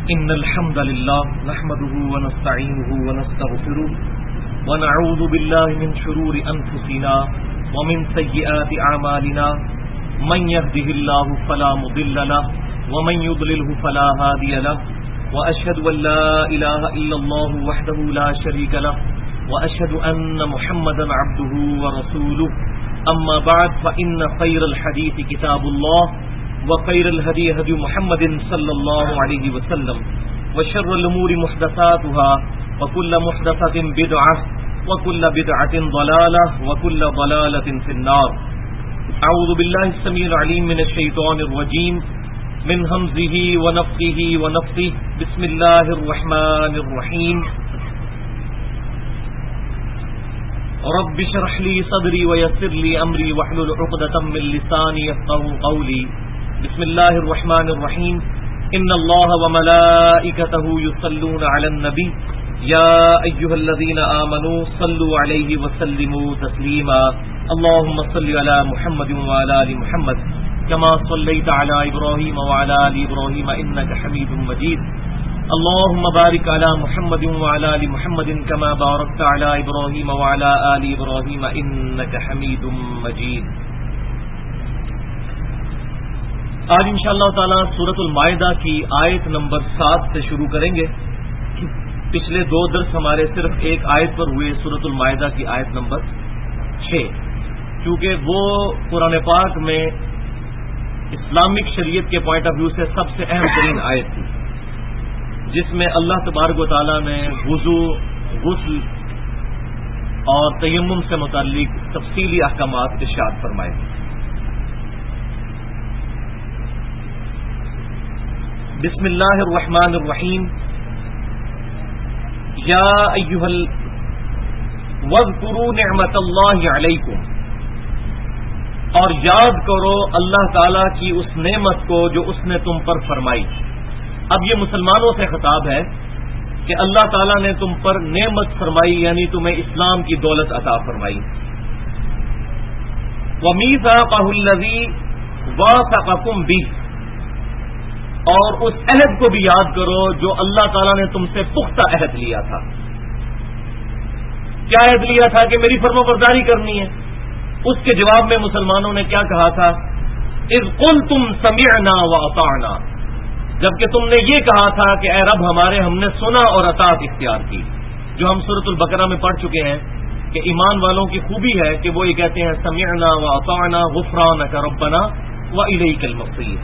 إن الحمد لله نحمده ونستعينه ونستغفره ونعوذ بالله من شرور أنفسنا ومن سيئات أعمالنا من يهده الله فلا مضل له ومن يضلله فلا هادي له وأشهد أن لا إله إلا الله وحده لا شريك له وأشهد أن محمدا عبده ورسوله أما بعد فإن خير الحديث كتاب الله وخير الهدي هدي محمد صلى الله عليه وسلم وشر الأمور محدثاتها وكل محدثة بدعة وكل بدعة ضلالة وكل ضلالة في النار. أعوذ بالله السميع العليم من الشيطان الرجيم من همزه ونفخه ونفثه. بسم الله الرحمن الرحيم. رب اشرح لي صدري ويسر لي أمري واحلل عقدة من لساني يفقهوا قولي. بسم الله الرحمن الرحيم. إن الله وملائكته يصلون على النبي يا أيها الذين آمنوا صلوا عليه وسلموا تسليما. اللهم صل على محمد وعلى آل محمد كما صليت على إبراهيم وعلى آل إبراهيم إنك حميد مجيد. اللهم بارك على محمد وعلى آل محمد كما باركت على إبراهيم وعلى آل إبراهيم إنك حميد مجيد. آج انشاءاللہ تعالی سورۃ المائدہ کی آیت نمبر 7 سے شروع کریں گے. پچھلے 2 درس ہمارے صرف ایک آیت پر ہوئے، سورۃ المائدہ کی آیت نمبر 6، کیونکہ وہ قرآن پاک میں اسلامک شریعت کے پوائنٹ آف ویو سے سب سے اہم ترین آیت تھی، جس میں اللہ تبارک و تعالی نے وضو، غسل اور تیمم سے متعلق تفصیلی احکامات ارشاد فرمائے. بسم اللہ الرحمن الرحیم. یا ایھا واذکروا نعمت اللہ علیکم، اور یاد کرو اللہ تعالی کی اس نعمت کو جو اس نے تم پر فرمائی. اب یہ مسلمانوں سے خطاب ہے کہ اللہ تعالیٰ نے تم پر نعمت فرمائی، یعنی تمہیں اسلام کی دولت عطا فرمائی. وَمِيثَاقَهُ الَّذِي وَاثَقَكُم بِهِ، اور اس عہد کو بھی یاد کرو جو اللہ تعالیٰ نے تم سے پختہ عہد لیا تھا. کیا عہد لیا تھا؟ کہ میری فرمانبرداری کرنی ہے. اس کے جواب میں مسلمانوں نے کیا کہا تھا؟ اذ قلتم سمعنا واطعنا، جبکہ تم نے یہ کہا تھا کہ اے رب ہمارے، ہم نے سنا اور اطاعت اختیار کی. جو ہم سورۃ البقرہ میں پڑھ چکے ہیں کہ ایمان والوں کی خوبی ہے کہ وہ یہ کہتے ہیں سمعنا واطعنا غفرانک ربنا والیک المصیر.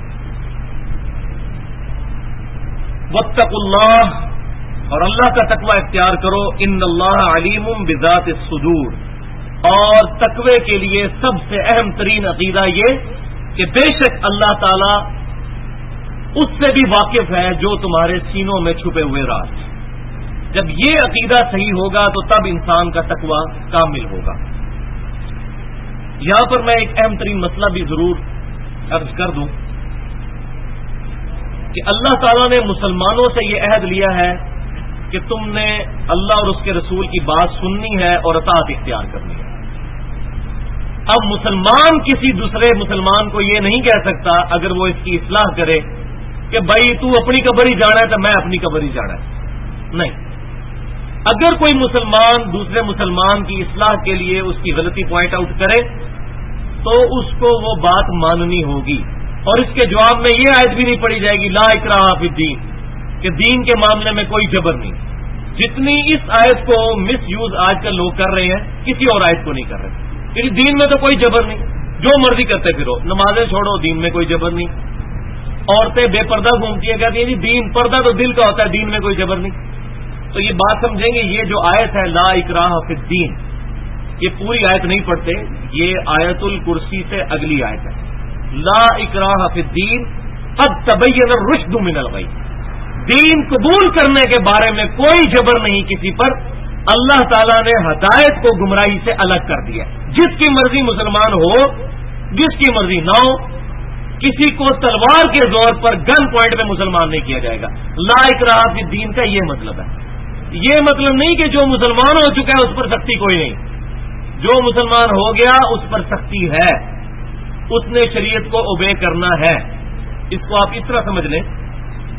واتقوا اللہ، اور اللہ کا تقوی اختیار کرو. ان اللہ علیم بذات الصدور، اور تقوی کے لیے سب سے اہم ترین عقیدہ یہ کہ بے شک اللہ تعالی اس سے بھی واقف ہے جو تمہارے سینوں میں چھپے ہوئے راز. جب یہ عقیدہ صحیح ہوگا تو تب انسان کا تقوی کامل ہوگا. یہاں پر میں ایک اہم ترین مسئلہ بھی ضرور عرض کر دوں کہ اللہ تعالیٰ نے مسلمانوں سے یہ عہد لیا ہے کہ تم نے اللہ اور اس کے رسول کی بات سننی ہے اور اطاعت اختیار کرنی ہے. اب مسلمان کسی دوسرے مسلمان کو یہ نہیں کہہ سکتا اگر وہ اس کی اصلاح کرے کہ بھائی تو اپنی قبر ہی جانا ہے تو میں اپنی قبر ہی جانا ہے. نہیں، اگر کوئی مسلمان دوسرے مسلمان کی اصلاح کے لیے اس کی غلطی پوائنٹ آؤٹ کرے تو اس کو وہ بات ماننی ہوگی. اور اس کے جواب میں یہ آیت بھی نہیں پڑھی جائے گی لا اکراہ فی الدین، کہ دین کے معاملے میں کوئی جبر نہیں. جتنی اس آیت کو مس یوز آج کل لوگ کر رہے ہیں کسی اور آیت کو نہیں کر رہے. کیونکہ دین میں تو کوئی جبر نہیں، جو مرضی کرتے پھرو، نمازیں چھوڑو، دین میں کوئی جبر نہیں. عورتیں بے پردہ گھومتی ہیں، کہتی ہیں جی دین پردہ تو دل کا ہوتا ہے، دین میں کوئی جبر نہیں. تو یہ بات سمجھیں گے، یہ جو آیت ہے لا اکراہ فی الدین، یہ پوری آیت نہیں پڑھتے، یہ آیت الکرسی سے اگلی آیت ہے. لا اکراہ فی الدین قد تبین الرشد من الغی، دین قبول کرنے کے بارے میں کوئی جبر نہیں کسی پر. اللہ تعالیٰ نے ہدایت کو گمراہی سے الگ کر دیا. جس کی مرضی مسلمان ہو، جس کی مرضی نہ ہو، کسی کو تلوار کے زور پر گن پوائنٹ پہ مسلمان نہیں کیا جائے گا. لا اکراہ فی الدین کا یہ مطلب ہے. یہ مطلب نہیں کہ جو مسلمان ہو چکا ہے اس پر سختی کوئی نہیں. جو مسلمان ہو گیا اس پر سختی ہے، اس نے شریعت کو اوبے کرنا ہے. اس کو آپ اس طرح سمجھ لیں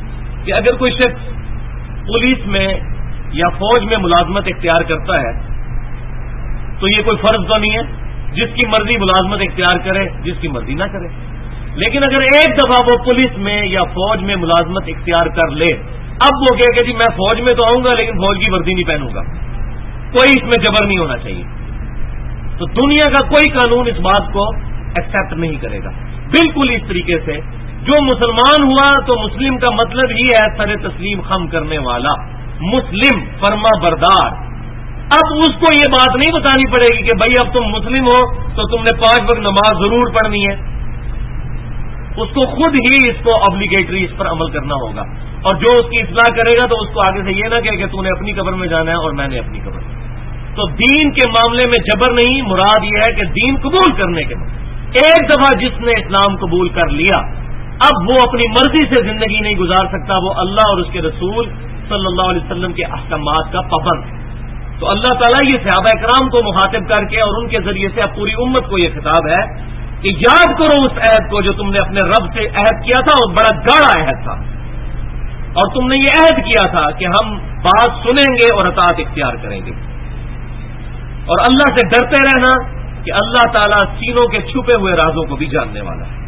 کہ اگر کوئی شخص پولیس میں یا فوج میں ملازمت اختیار کرتا ہے تو یہ کوئی فرض تو نہیں ہے، جس کی مرضی ملازمت اختیار کرے، جس کی مرضی نہ کرے. لیکن اگر ایک دفعہ وہ پولیس میں یا فوج میں ملازمت اختیار کر لے، اب وہ کہے کہ جی میں فوج میں تو آؤں گا لیکن فوج کی وردی نہیں پہنوں گا، کوئی اس میں جبر نہیں ہونا چاہیے. تو دنیا کا کوئی قانون اس بات کو ایکسپٹ نہیں کرے گا. بالکل اس طریقے سے جو مسلمان ہوا تو مسلم کا مطلب ہی ہے سر تسلیم خم کرنے والا، مسلم فرما بردار. اب اس کو یہ بات نہیں بتانی پڑے گی کہ بھائی اب تم مسلم ہو تو تم نے 5 وقت نماز ضرور پڑھنی ہے. اس کو خود ہی اس کو obligatory اس پر عمل کرنا ہوگا. اور جو اس کی اصلاح کرے گا تو اس کو آگے سے یہ نہ کہے کہ تو نے اپنی قبر میں جانا ہے اور میں نے اپنی قبر میں. تو دین کے معاملے میں جبر نہیں، مراد یہ ہے کہ دین قبول کرنے کے بعد ایک دفعہ جس نے اسلام قبول کر لیا اب وہ اپنی مرضی سے زندگی نہیں گزار سکتا، وہ اللہ اور اس کے رسول صلی اللہ علیہ وسلم کے احکامات کا پابند ہے. تو اللہ تعالیٰ یہ صحابہ کرام کو مخاطب کر کے اور ان کے ذریعے سے اب پوری امت کو یہ خطاب ہے کہ یاد کرو اس عہد کو جو تم نے اپنے رب سے عہد کیا تھا، اور بڑا گاڑا عہد تھا، اور تم نے یہ عہد کیا تھا کہ ہم بات سنیں گے اور اطاعت اختیار کریں گے. اور اللہ سے ڈرتے رہنا کہ اللہ تعالیٰ سینوں کے چھپے ہوئے رازوں کو بھی جاننے والا ہے.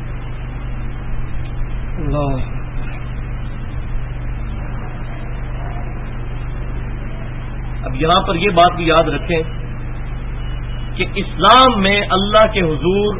اللہ اب یہاں پر یہ بات بھی یاد رکھیں کہ اسلام میں اللہ کے حضور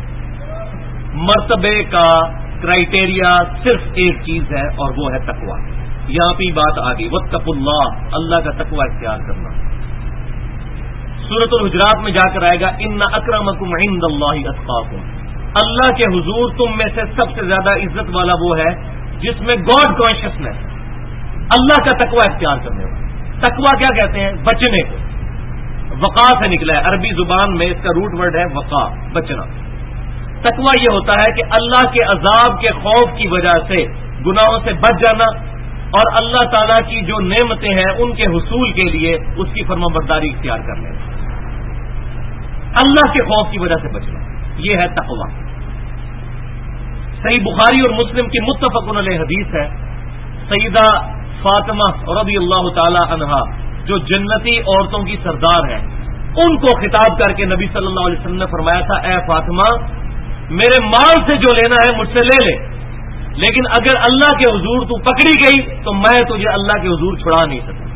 مرتبے کا کرائیٹیریا صرف ایک چیز ہے اور وہ ہے تقویٰ. یہاں پہ بات آ گئی واتقوا اللہ، اللہ کا تقویٰ اختیار کرنا. سورۃ الحجرات میں جا کر آئے گا ان اکرمکم عند اللہ اتقاکم. اللہ کے حضور تم میں سے سب سے زیادہ عزت والا وہ ہے جس میں گاڈ کانشیسنس، اللہ کا تقویٰ اختیار کرنے والا. تقویٰ کیا کہتے ہیں؟ بچنے کو. وقا سے نکلا ہے، عربی زبان میں اس کا روٹ ورڈ ہے وقا، بچنا. تقویٰ یہ ہوتا ہے کہ اللہ کے عذاب کے خوف کی وجہ سے گناہوں سے بچ جانا اور اللہ تعالیٰ کی جو نعمتیں ہیں ان کے حصول کے لیے اس کی فرمانبرداری اختیار کر لینا. اللہ کے خوف کی وجہ سے بچنا، یہ ہے تقویٰ. صحیح بخاری اور مسلم کی متفق علیہ حدیث ہے، سیدہ فاطمہ رضی اللہ تعالی عنہا جو جنتی عورتوں کی سردار ہیں، ان کو خطاب کر کے نبی صلی اللہ علیہ وسلم نے فرمایا تھا اے فاطمہ میرے مال سے جو لینا ہے مجھ سے لے لے، لیکن اگر اللہ کے حضور تو پکڑی گئی تو میں تجھے اللہ کے حضور چھڑا نہیں سکوں.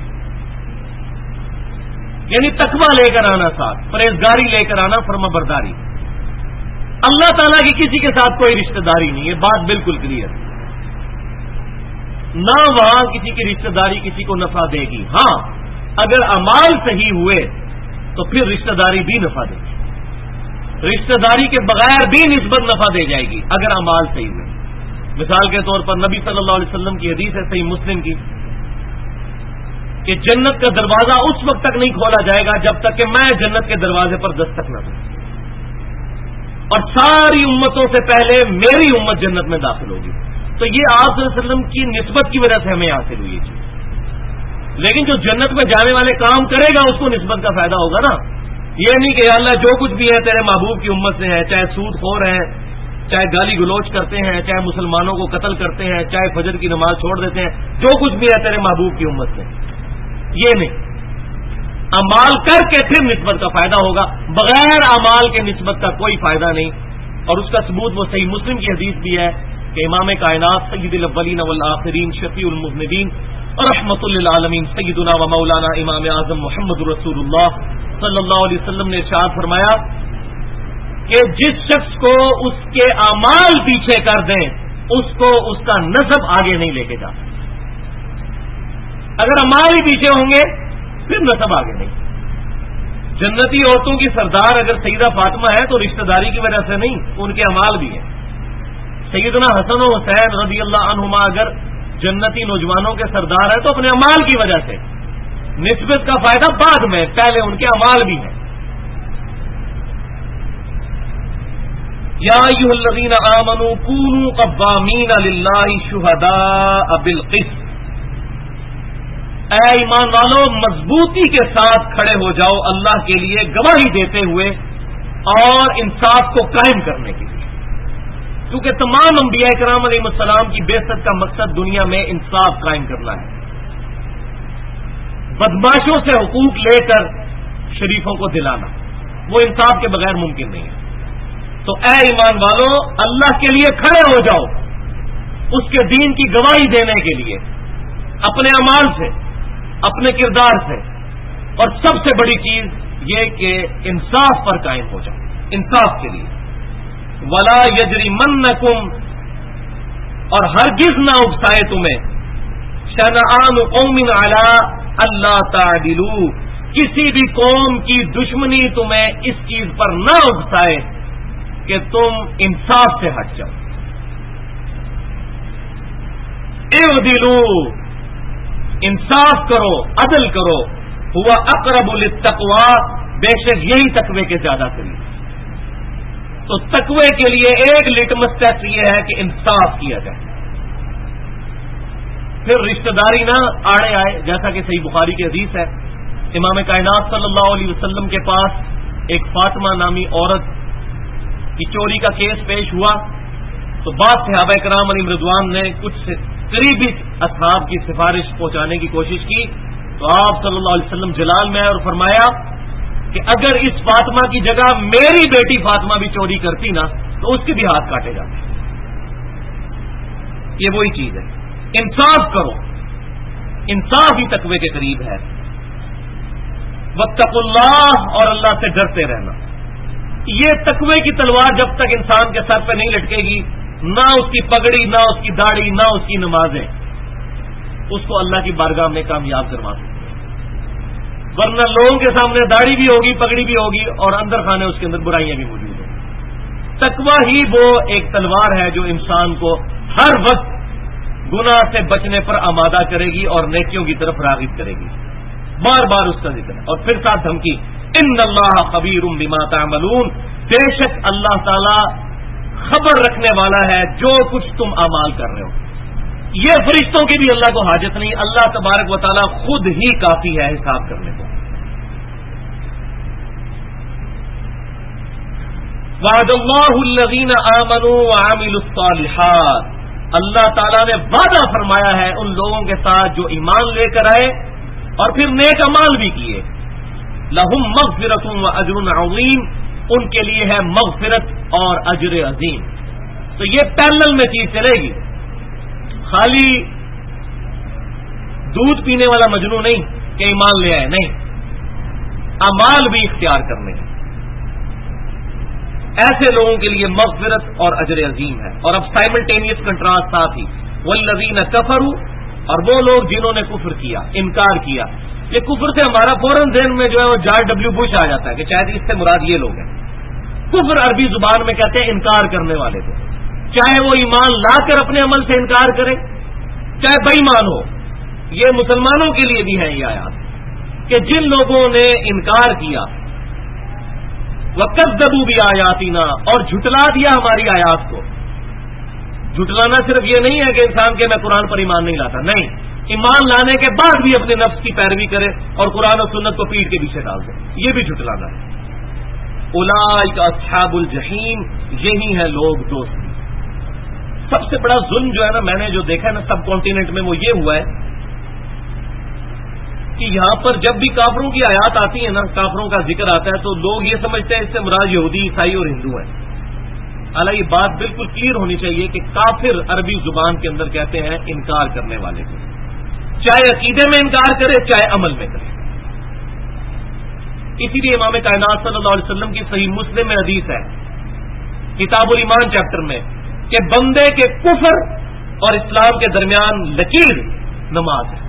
یعنی تقویٰ لے کر آنا، ساتھ پرہیزگاری لے کر آنا، فرما برداری. اللہ تعالیٰ کی کسی کے ساتھ کوئی رشتہ داری نہیں ہے، بات بالکل کلیئر. نہ وہاں کسی کی رشتہ داری کسی کو نفع دے گی. ہاں اگر اعمال صحیح ہوئے تو پھر رشتہ داری بھی نفع دے گی، رشتہ داری کے بغیر بھی نسبت نفع دے جائے گی اگر اعمال صحیح ہوئے. مثال کے طور پر نبی صلی اللہ علیہ وسلم کی حدیث ہے صحیح مسلم کی کہ جنت کا دروازہ اس وقت تک نہیں کھولا جائے گا جب تک کہ میں جنت کے دروازے پر دستک نہ دوں، اور ساری امتوں سے پہلے میری امت جنت میں داخل ہوگی. تو یہ آپ صلی اللہ علیہ وسلم کی نسبت کی وجہ سے ہمیں حاصل ہوئی چیز. لیکن جو جنت میں جانے والے کام کرے گا اس کو نسبت کا فائدہ ہوگا نا. یہ نہیں کہ یا اللہ جو کچھ بھی ہے تیرے محبوب کی امت سے ہے، چاہے سود خور ہیں، چاہے گالی گلوچ کرتے ہیں، چاہے مسلمانوں کو قتل کرتے ہیں، چاہے فجر کی نماز چھوڑ دیتے ہیں، جو کچھ بھی ہے تیرے محبوب کی امت سے. یہ نہیں، اعمال کر کے پھر نسبت کا فائدہ ہوگا، بغیر اعمال کے نسبت کا کوئی فائدہ نہیں. اور اس کا ثبوت وہ صحیح مسلم کی حدیث بھی ہے کہ امام کائنات سید الاولین والآخرین شفیع المذنبین اور رحمت للعالمین سیدنا و مولانا امام اعظم محمد رسول اللہ صلی اللہ علیہ وسلم نے ارشاد فرمایا کہ جس شخص کو اس کے اعمال پیچھے کر دیں اس کو اس کا نسب آگے نہیں لے کے جا سکتا. اگر اعمال ہی پیچھے ہوں گے پھر نسب آگے نہیں. جنتی عورتوں کی سردار اگر سیدہ فاطمہ ہے تو رشتہ داری کی وجہ سے نہیں، ان کے اعمال بھی ہیں. سیدنا حسن و حسین رضی اللہ عنہما اگر جنتی نوجوانوں کے سردار ہیں تو اپنے اعمال کی وجہ سے، نسبت کا فائدہ بعد میں، پہلے ان کے اعمال بھی ہیں. یا ایھا الذین آمنوا کونوا قوامین للہ شہداء بالقسط. اے ایمان والو مضبوطی کے ساتھ کھڑے ہو جاؤ اللہ کے لیے گواہی دیتے ہوئے اور انصاف کو قائم کرنے کے لیے. کیونکہ تمام انبیاء کرام علیہ السلام کی بعثت کا مقصد دنیا میں انصاف قائم کرنا ہے، بدماشوں سے حقوق لے کر شریفوں کو دلانا، وہ انصاف کے بغیر ممکن نہیں ہے۔ تو اے ایمان والو، اللہ کے لیے کھڑے ہو جاؤ، اس کے دین کی گواہی دینے کے لیے اپنے اعمال سے، اپنے کردار سے، اور سب سے بڑی چیز یہ کہ انصاف پر قائم ہو جاؤ، انصاف کے لیے۔ ولا یجرمنکم، اور ہرگز نہ اکسائے تمہیں، شنآن قوم علی اللہ تعدلوا، کسی بھی قوم کی دشمنی تمہیں اس چیز پر نہ اکسائے کہ تم انصاف سے ہٹ جاؤ۔ اعدلوا، انصاف کرو، عدل کرو، ہوا اقرب للتقوی، بے شک یہی تقوی کے زیادہ قریب۔ تو تقوی کے لیے ایک لٹمس ٹیسٹ یہ ہے کہ انصاف کیا جائے، پھر رشتہ داری نہ آڑے آئے، جیسا کہ صحیح بخاری کی حدیث ہے، امام کائنات صلی اللہ علیہ وسلم کے پاس ایک فاطمہ نامی عورت کی چوری کا کیس پیش ہوا، تو بعض صحابہ کرام علیہ رضوان نے کچھ قریبی اصحاب کی سفارش پہنچانے کی کوشش کی، تو آپ صلی اللہ علیہ وسلم جلال میں آئے اور فرمایا کہ اگر اس فاطمہ کی جگہ میری بیٹی فاطمہ بھی چوری کرتی نا تو اس کے بھی ہاتھ کاٹے جاتے۔ یہ وہی چیز ہے، انصاف کرو، انصاف ہی تقوی کے قریب ہے۔ واتقوا اللہ، اور اللہ سے ڈرتے رہنا۔ یہ تقوی کی تلوار جب تک انسان کے سر پہ نہیں لٹکے گی، نہ اس کی پگڑی، نہ اس کی داڑھی، نہ اس کی نمازیں اس کو اللہ کی بارگاہ میں کامیاب کروا سکتے ہیں۔ ورنہ لوگوں کے سامنے داڑھی بھی ہوگی، پگڑی بھی ہوگی، اور اندر خانے اس کے اندر برائیاں بھی موجود ہیں۔ تقوی ہی وہ ایک تلوار ہے جو انسان کو ہر وقت گناہ سے بچنے پر آمادہ کرے گی اور نیکیوں کی طرف راغب کرے گی۔ بار بار اس کا ذکر ہے، اور پھر ساتھ دھمکی، ان اللہ خبیر بما تعملون، بے شک اللہ تعالی خبر رکھنے والا ہے جو کچھ تم اعمال کر رہے ہو۔ یہ فرشتوں کی بھی اللہ کو حاجت نہیں، اللہ تبارک و تعالی خود ہی کافی ہے حساب کرنے کو۔ وعد اللہ الذین آمنوا وعملوا الصالحات، اللہ تعالیٰ نے وعدہ فرمایا ہے ان لوگوں کے ساتھ جو ایمان لے کر آئے اور پھر نیک اعمال بھی کیے، لہم مغفرۃ واجر عظیم، ان کے لیے ہے مغفرت اور اجر عظیم۔ تو یہ پیرلل میں چیز چلے گی، خالی دودھ پینے والا مجنو نہیں کہ ایمان لے آئے، نہیں، اعمال بھی اختیار کرنے ہیں۔ ایسے لوگوں کے لیے مغفرت اور اجر عظیم ہے۔ اور اب سائملٹینیس کنٹراسٹ ساتھ ہی، والذین کفروا، اور وہ لوگ جنہوں نے کفر کیا، انکار کیا۔ یہ کفر سے ہمارا فوراً ذہن میں جو ہے وہ جارج ڈبلیو بش آ جاتا ہے کہ شاید اس سے مراد یہ لوگ ہیں۔ کفر عربی زبان میں کہتے ہیں انکار کرنے والے کو، چاہے وہ ایمان لا کر اپنے عمل سے انکار کرے، چاہے بے ایمان ہو۔ یہ مسلمانوں کے لیے بھی ہے یہ آیات کہ جن لوگوں نے انکار کیا، وَكَذَّبُوا بِآيَاتِنَا، اور جھٹلا دیا ہماری آیات کو۔ جھٹلانا صرف یہ نہیں ہے کہ انسان کے میں قرآن پر ایمان نہیں لاتا، نہیں، ایمان لانے کے بعد بھی اپنے نفس کی پیروی کرے اور قرآن و سنت کو پیٹ کے پیچھے ڈال دے، یہ بھی جھٹلانا ہے۔ اولئک اصحاب الجحیم، یہی ہیں لوگ دوست۔ سب سے بڑا ظلم جو ہے نا، میں نے جو دیکھا ہے نا سب کانٹیننٹ میں، وہ یہ ہوا ہے کہ یہاں پر جب بھی کافروں کی آیات آتی ہیں نا، کافروں کا ذکر آتا ہے، تو لوگ یہ سمجھتے ہیں اس سے مراد یہودی، عیسائی اور ہندو ہیں۔ حالانکہ یہ بات بالکل کلیئر ہونی چاہیے کہ کافر عربی زبان کے اندر کہتے ہیں انکار کرنے والے کو، چاہے عقیدے میں انکار کرے چاہے عمل میں کرے۔ اسی لیے امام کائنات صلی اللہ علیہ وسلم کی صحیح مسلم میں حدیث ہے، کتاب الایمان چیپٹر میں، کہ بندے کے کفر اور اسلام کے درمیان لکیر نماز ہے۔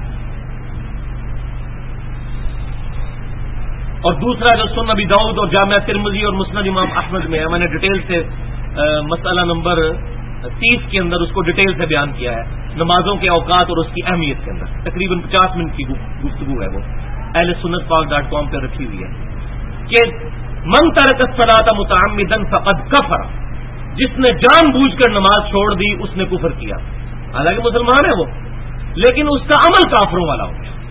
اور دوسرا جو سنن ابی داؤد اور جامعہ ترمذی اور مسند امام احمد میں ہے، میں نے ڈیٹیل سے مسئلہ نمبر 30 کے اندر اس کو ڈیٹیل سے بیان کیا ہے، نمازوں کے اوقات اور اس کی اہمیت کے اندر تقریباً 50 منٹ کی گفتگو ہے، وہ اہل سنت پاک.com پہ رکھی ہوئی ہے کہ من ترک الصلاۃ متعمدا فقد کفر، جس نے جان بوجھ کر نماز چھوڑ دی اس نے کفر کیا۔ حالانکہ مسلمان ہے وہ، لیکن اس کا عمل کافروں والا ہو گیا۔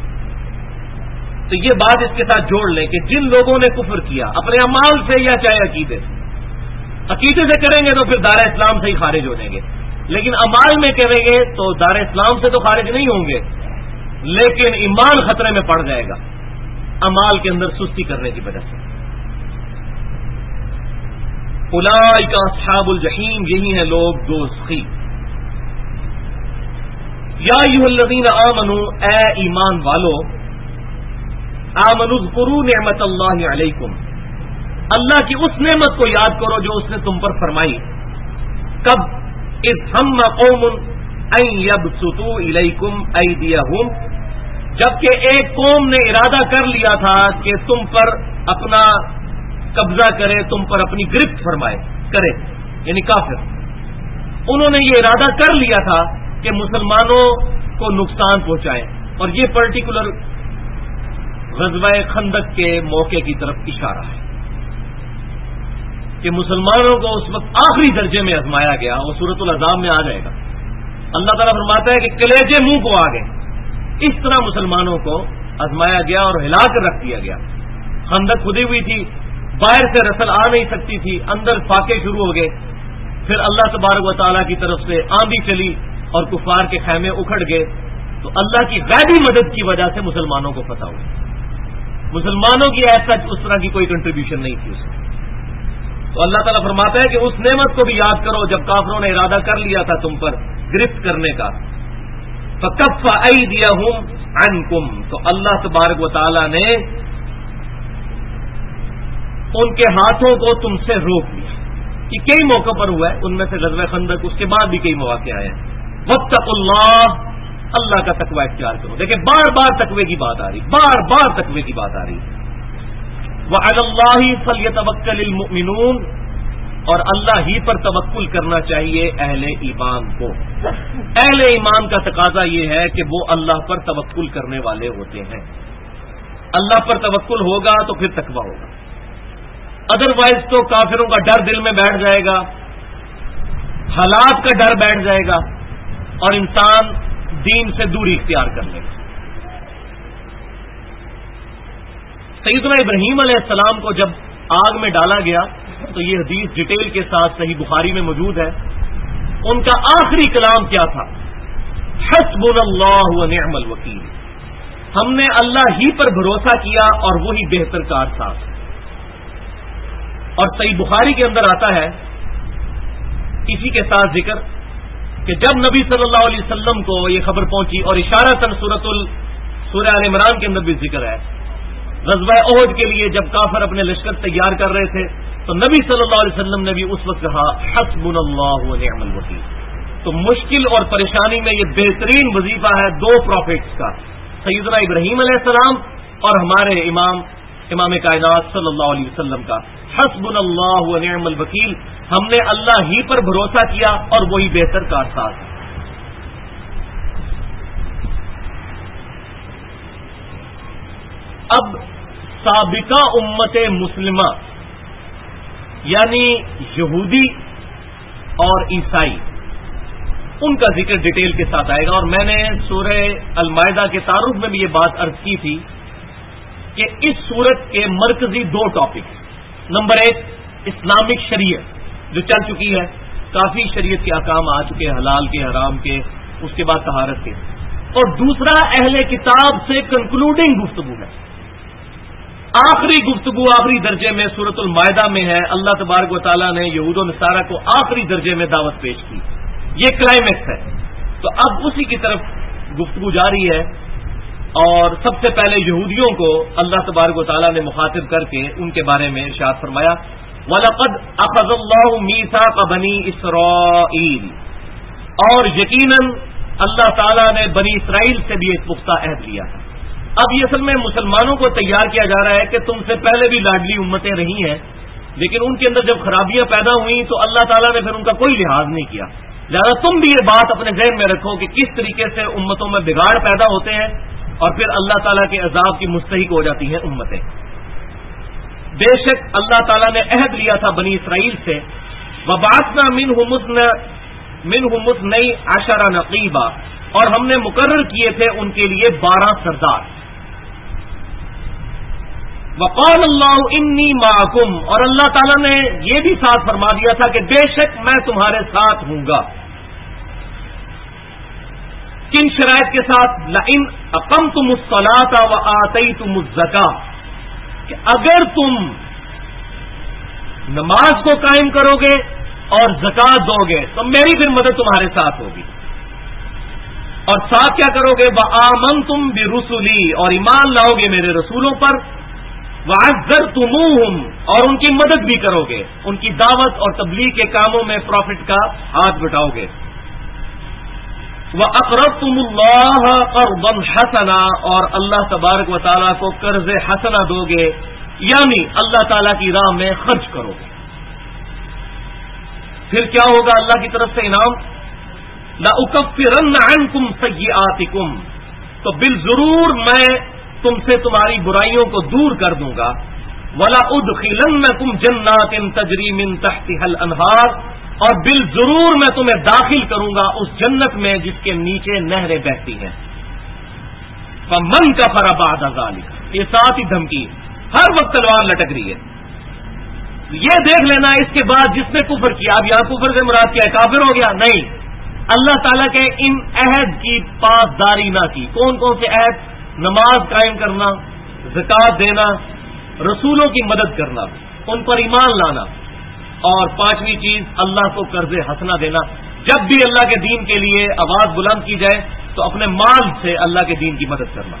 تو یہ بات اس کے ساتھ جوڑ لیں کہ جن لوگوں نے کفر کیا اپنے اعمال سے یا چاہے عقیدے سے، عقیدے سے کریں گے تو پھر دار اسلام سے ہی خارج ہو جائیں گے، لیکن اعمال میں کریں گے تو دار اسلام سے تو خارج نہیں ہوں گے، لیکن ایمان خطرے میں پڑ جائے گا اعمال کے اندر سستی کرنے کی وجہ سے۔ اولئک اصحاب الجحیم، یہی ہیں لوگ دوزخی۔ یا ایھا الذین آمنوا، اے ایمان والو، آمنوا اذکروا نعمت اللہ علیکم، اللہ کی اس نعمت کو یاد کرو جو اس نے تم پر فرمائی۔ کب؟ اذ ہم قوم ان یبسطوا الیکم ایدیہم، جبکہ ایک قوم نے ارادہ کر لیا تھا کہ تم پر اپنا قبضہ کرے، تم پر اپنی گرفت فرمائے کرے، یعنی کافر۔ انہوں نے یہ ارادہ کر لیا تھا کہ مسلمانوں کو نقصان پہنچائیں، اور یہ پرٹیکولر غزوہ خندق کے موقع کی طرف اشارہ ہے کہ مسلمانوں کو اس وقت آخری درجے میں آزمایا گیا، وہ سورۃ الاحزاب میں آ جائے گا۔ اللہ تعالیٰ فرماتا ہے کہ کلیجے منہ کو آ گئے، اس طرح مسلمانوں کو آزمایا گیا اور ہلا کر رکھ دیا گیا۔ خندق کھدی ہوئی تھی، باہر سے رسل آ نہیں سکتی تھی، اندر فاقے شروع ہو گئے، پھر اللہ تبارک و تعالیٰ کی طرف سے آندھی چلی اور کفار کے خیمے اکھڑ گئے، تو اللہ کی غیبی مدد کی وجہ سے مسلمانوں کو فتح ہوئی۔ مسلمانوں کی ایسا اس طرح کی کوئی کنٹریبیوشن نہیں تھی اس میں۔ تو اللہ تعالیٰ فرماتا ہے کہ اس نعمت کو بھی یاد کرو جب کافروں نے ارادہ کر لیا تھا تم پر گرفت کرنے کا۔ فَكَفَّ أَيْدِيَهُمْ عَنْكُمْ، تو اللہ تبارک و تعالیٰ نے ان کے ہاتھوں کو تم سے روک لیا۔ یہ کئی موقع پر ہوا ہے، ان میں سے غزوہ خندق، اس کے بعد بھی کئی مواقع آئے ہیں۔ وَاتَّقُوا اللَّهَ، اللہ کا تقوی اختیار کرو۔ دیکھیں بار بار تقوی کی بات آ رہی، بار بار تقوی کی بات آ رہی۔ وَعَلَى اللَّهِ فَلْيَتَوَكَّلِ الْمُؤْمِنُونَ، اور اللہ ہی پر توکل کرنا چاہیے اہل ایمان کو۔ اہل ایمان کا تقاضا یہ ہے کہ وہ اللہ پر توکل کرنے والے ہوتے ہیں۔ اللہ پر توکل ہوگا تو پھر تقوی ہوگا، ادروائز تو کافروں کا ڈر دل میں بیٹھ جائے گا، حالات کا ڈر بیٹھ جائے گا، اور انسان دین سے دوری اختیار کر لے گا۔ سیدنا ابراہیم علیہ السلام کو جب آگ میں ڈالا گیا تو یہ حدیث ڈیٹیل کے ساتھ صحیح بخاری میں موجود ہے، ان کا آخری کلام کیا تھا؟ حسبنا اللہ ونعم الوکیل، ہم نے اللہ ہی پر بھروسہ کیا اور وہی بہتر کارساز۔ اور صحیح بخاری کے اندر آتا ہے اسی کے ساتھ ذکر کہ جب نبی صلی اللہ علیہ وسلم کو یہ خبر پہنچی، اور اشارتاً سورہ آل عمران کے اندر بھی ذکر ہے، غزوہ احد کے لیے جب کافر اپنے لشکر تیار کر رہے تھے تو نبی صلی اللہ علیہ وسلم نے بھی اس وقت کہا حسبنا اللہ ونعم الوکیل۔ تو مشکل اور پریشانی میں یہ بہترین وظیفہ ہے دو پروفیٹس کا، سیدنا ابراہیم علیہ السلام اور ہمارے امام کائنات صلی اللہ علیہ وسلم کا، حسبنا اللہ ونعم الوکیل، ہم نے اللہ ہی پر بھروسہ کیا اور وہی بہتر کارساز ہے۔ اب سابقہ امت مسلمہ یعنی یہودی اور عیسائی، ان کا ذکر ڈیٹیل کے ساتھ آئے گا، اور میں نے سورہ المائدہ کے تعارف میں بھی یہ بات عرض کی تھی کہ اس سورت کے مرکزی دو ٹاپک، نمبر ایک اسلامک شریعت جو چل چکی ہے، کافی شریعت کے احکام آ چکے، حلال کے، حرام کے، اس کے بعد طہارت کے، اور دوسرا اہل کتاب سے کنکلوڈنگ گفتگو ہے، آخری گفتگو آخری درجے میں سورۃ المائدہ میں ہے۔ اللہ تبارک و تعالیٰ نے یہود و نصارہ کو آخری درجے میں دعوت پیش کی، یہ کلائمیکس ہے۔ تو اب اسی کی طرف گفتگو جاری ہے، اور سب سے پہلے یہودیوں کو اللہ تبارک و تعالیٰ نے مخاطب کر کے ان کے بارے میں ارشاد فرمایا وَلَقَدْ أَخَذَ اللَّهُ مِيثَاقَ بَنِي إِسْرَائِيلَ، اور یقیناً اللہ تعالیٰ نے بنی اسرائیل سے بھی ایک پختہ عہد لیا ہے۔ اب یہ اصل میں مسلمانوں کو تیار کیا جا رہا ہے کہ تم سے پہلے بھی لاڈلی امتیں رہی ہیں، لیکن ان کے اندر جب خرابیاں پیدا ہوئیں تو اللہ تعالیٰ نے پھر ان کا کوئی لحاظ نہیں کیا، لہذا تم بھی یہ بات اپنے ذہن میں رکھو کہ کس طریقے سے امتوں میں بگاڑ پیدا ہوتے ہیں اور پھر اللہ تعالیٰ کے عذاب کی مستحق ہو جاتی ہیں امتیں۔ بے شک اللہ تعالیٰ نے عہد لیا تھا بنی اسرائیل سے، وَبَعَثْنَا مِنْهُمُ اثْنَيْ عَشَرَ نَقِيبًا، اور ہم نے مقرر کیے تھے ان کے لیے 12 سردار۔ وقال اللہ انی معکم، اور اللہ تعالیٰ نے یہ بھی ساتھ فرما دیا تھا کہ بے شک میں تمہارے ساتھ ہوں گا. کن شرائط کے ساتھ؟ لئن اقمتم الصلاۃ وآتیتم الزکاۃ، کہ اگر تم نماز کو قائم کرو گے اور زکات دو گے تو میری پھر مدد تمہارے ساتھ ہوگی. اور ساتھ کیا کرو گے؟ وآمنتم برسلی، اور ایمان لاؤ گے میرے رسولوں پر. وعزرتموہم، اور ان کی مدد بھی کرو گے، ان کی دعوت اور تبلیغ کے کاموں میں پروفٹ کا ہاتھ بٹاؤ گے. وَأَقْرَضْتُمُ اللَّهَ قَرْضًا حَسَنًا، اور اللہ تبارک و تعالیٰ کو قرض حسنہ دو گے، یعنی اللہ تعالیٰ کی راہ میں خرچ کرو گے. پھر کیا ہوگا اللہ کی طرف سے انعام؟ لَأُكَفِّرَنَّ عَنْكُمْ سَيِّئَاتِكُمْ، تو بالضرور میں تم سے تمہاری برائیوں کو دور کر دوں گا. وَلَأُدْخِلَنَّكُمْ جَنَّاتٍ تَجْرِي مِن تَحْتِهَا الْأَنْهَارُ، اور بالضرور میں تمہیں داخل کروں گا اس جنت میں جس کے نیچے نہریں بہتی ہیں. فَمَن كَفَرَ بَعْدَ ذَلِكَ، یہ ساتھ ہی دھمکی، ہر وقت تلوار لٹک رہی ہے. یہ دیکھ لینا اس کے بعد جس نے کفر کیا، اب یہاں کفر سے مراد کیا ہے؟ کافر ہو گیا؟ نہیں، اللہ تعالیٰ کے ان عہد کی پاسداری نہ کی. کون کون سے عہد؟ نماز قائم کرنا، زکات دینا، رسولوں کی مدد کرنا، ان پر ایمان لانا، اور پانچویں چیز اللہ کو قرض حسنہ دینا. جب بھی اللہ کے دین کے لیے آواز بلند کی جائے تو اپنے مال سے اللہ کے دین کی مدد کرنا.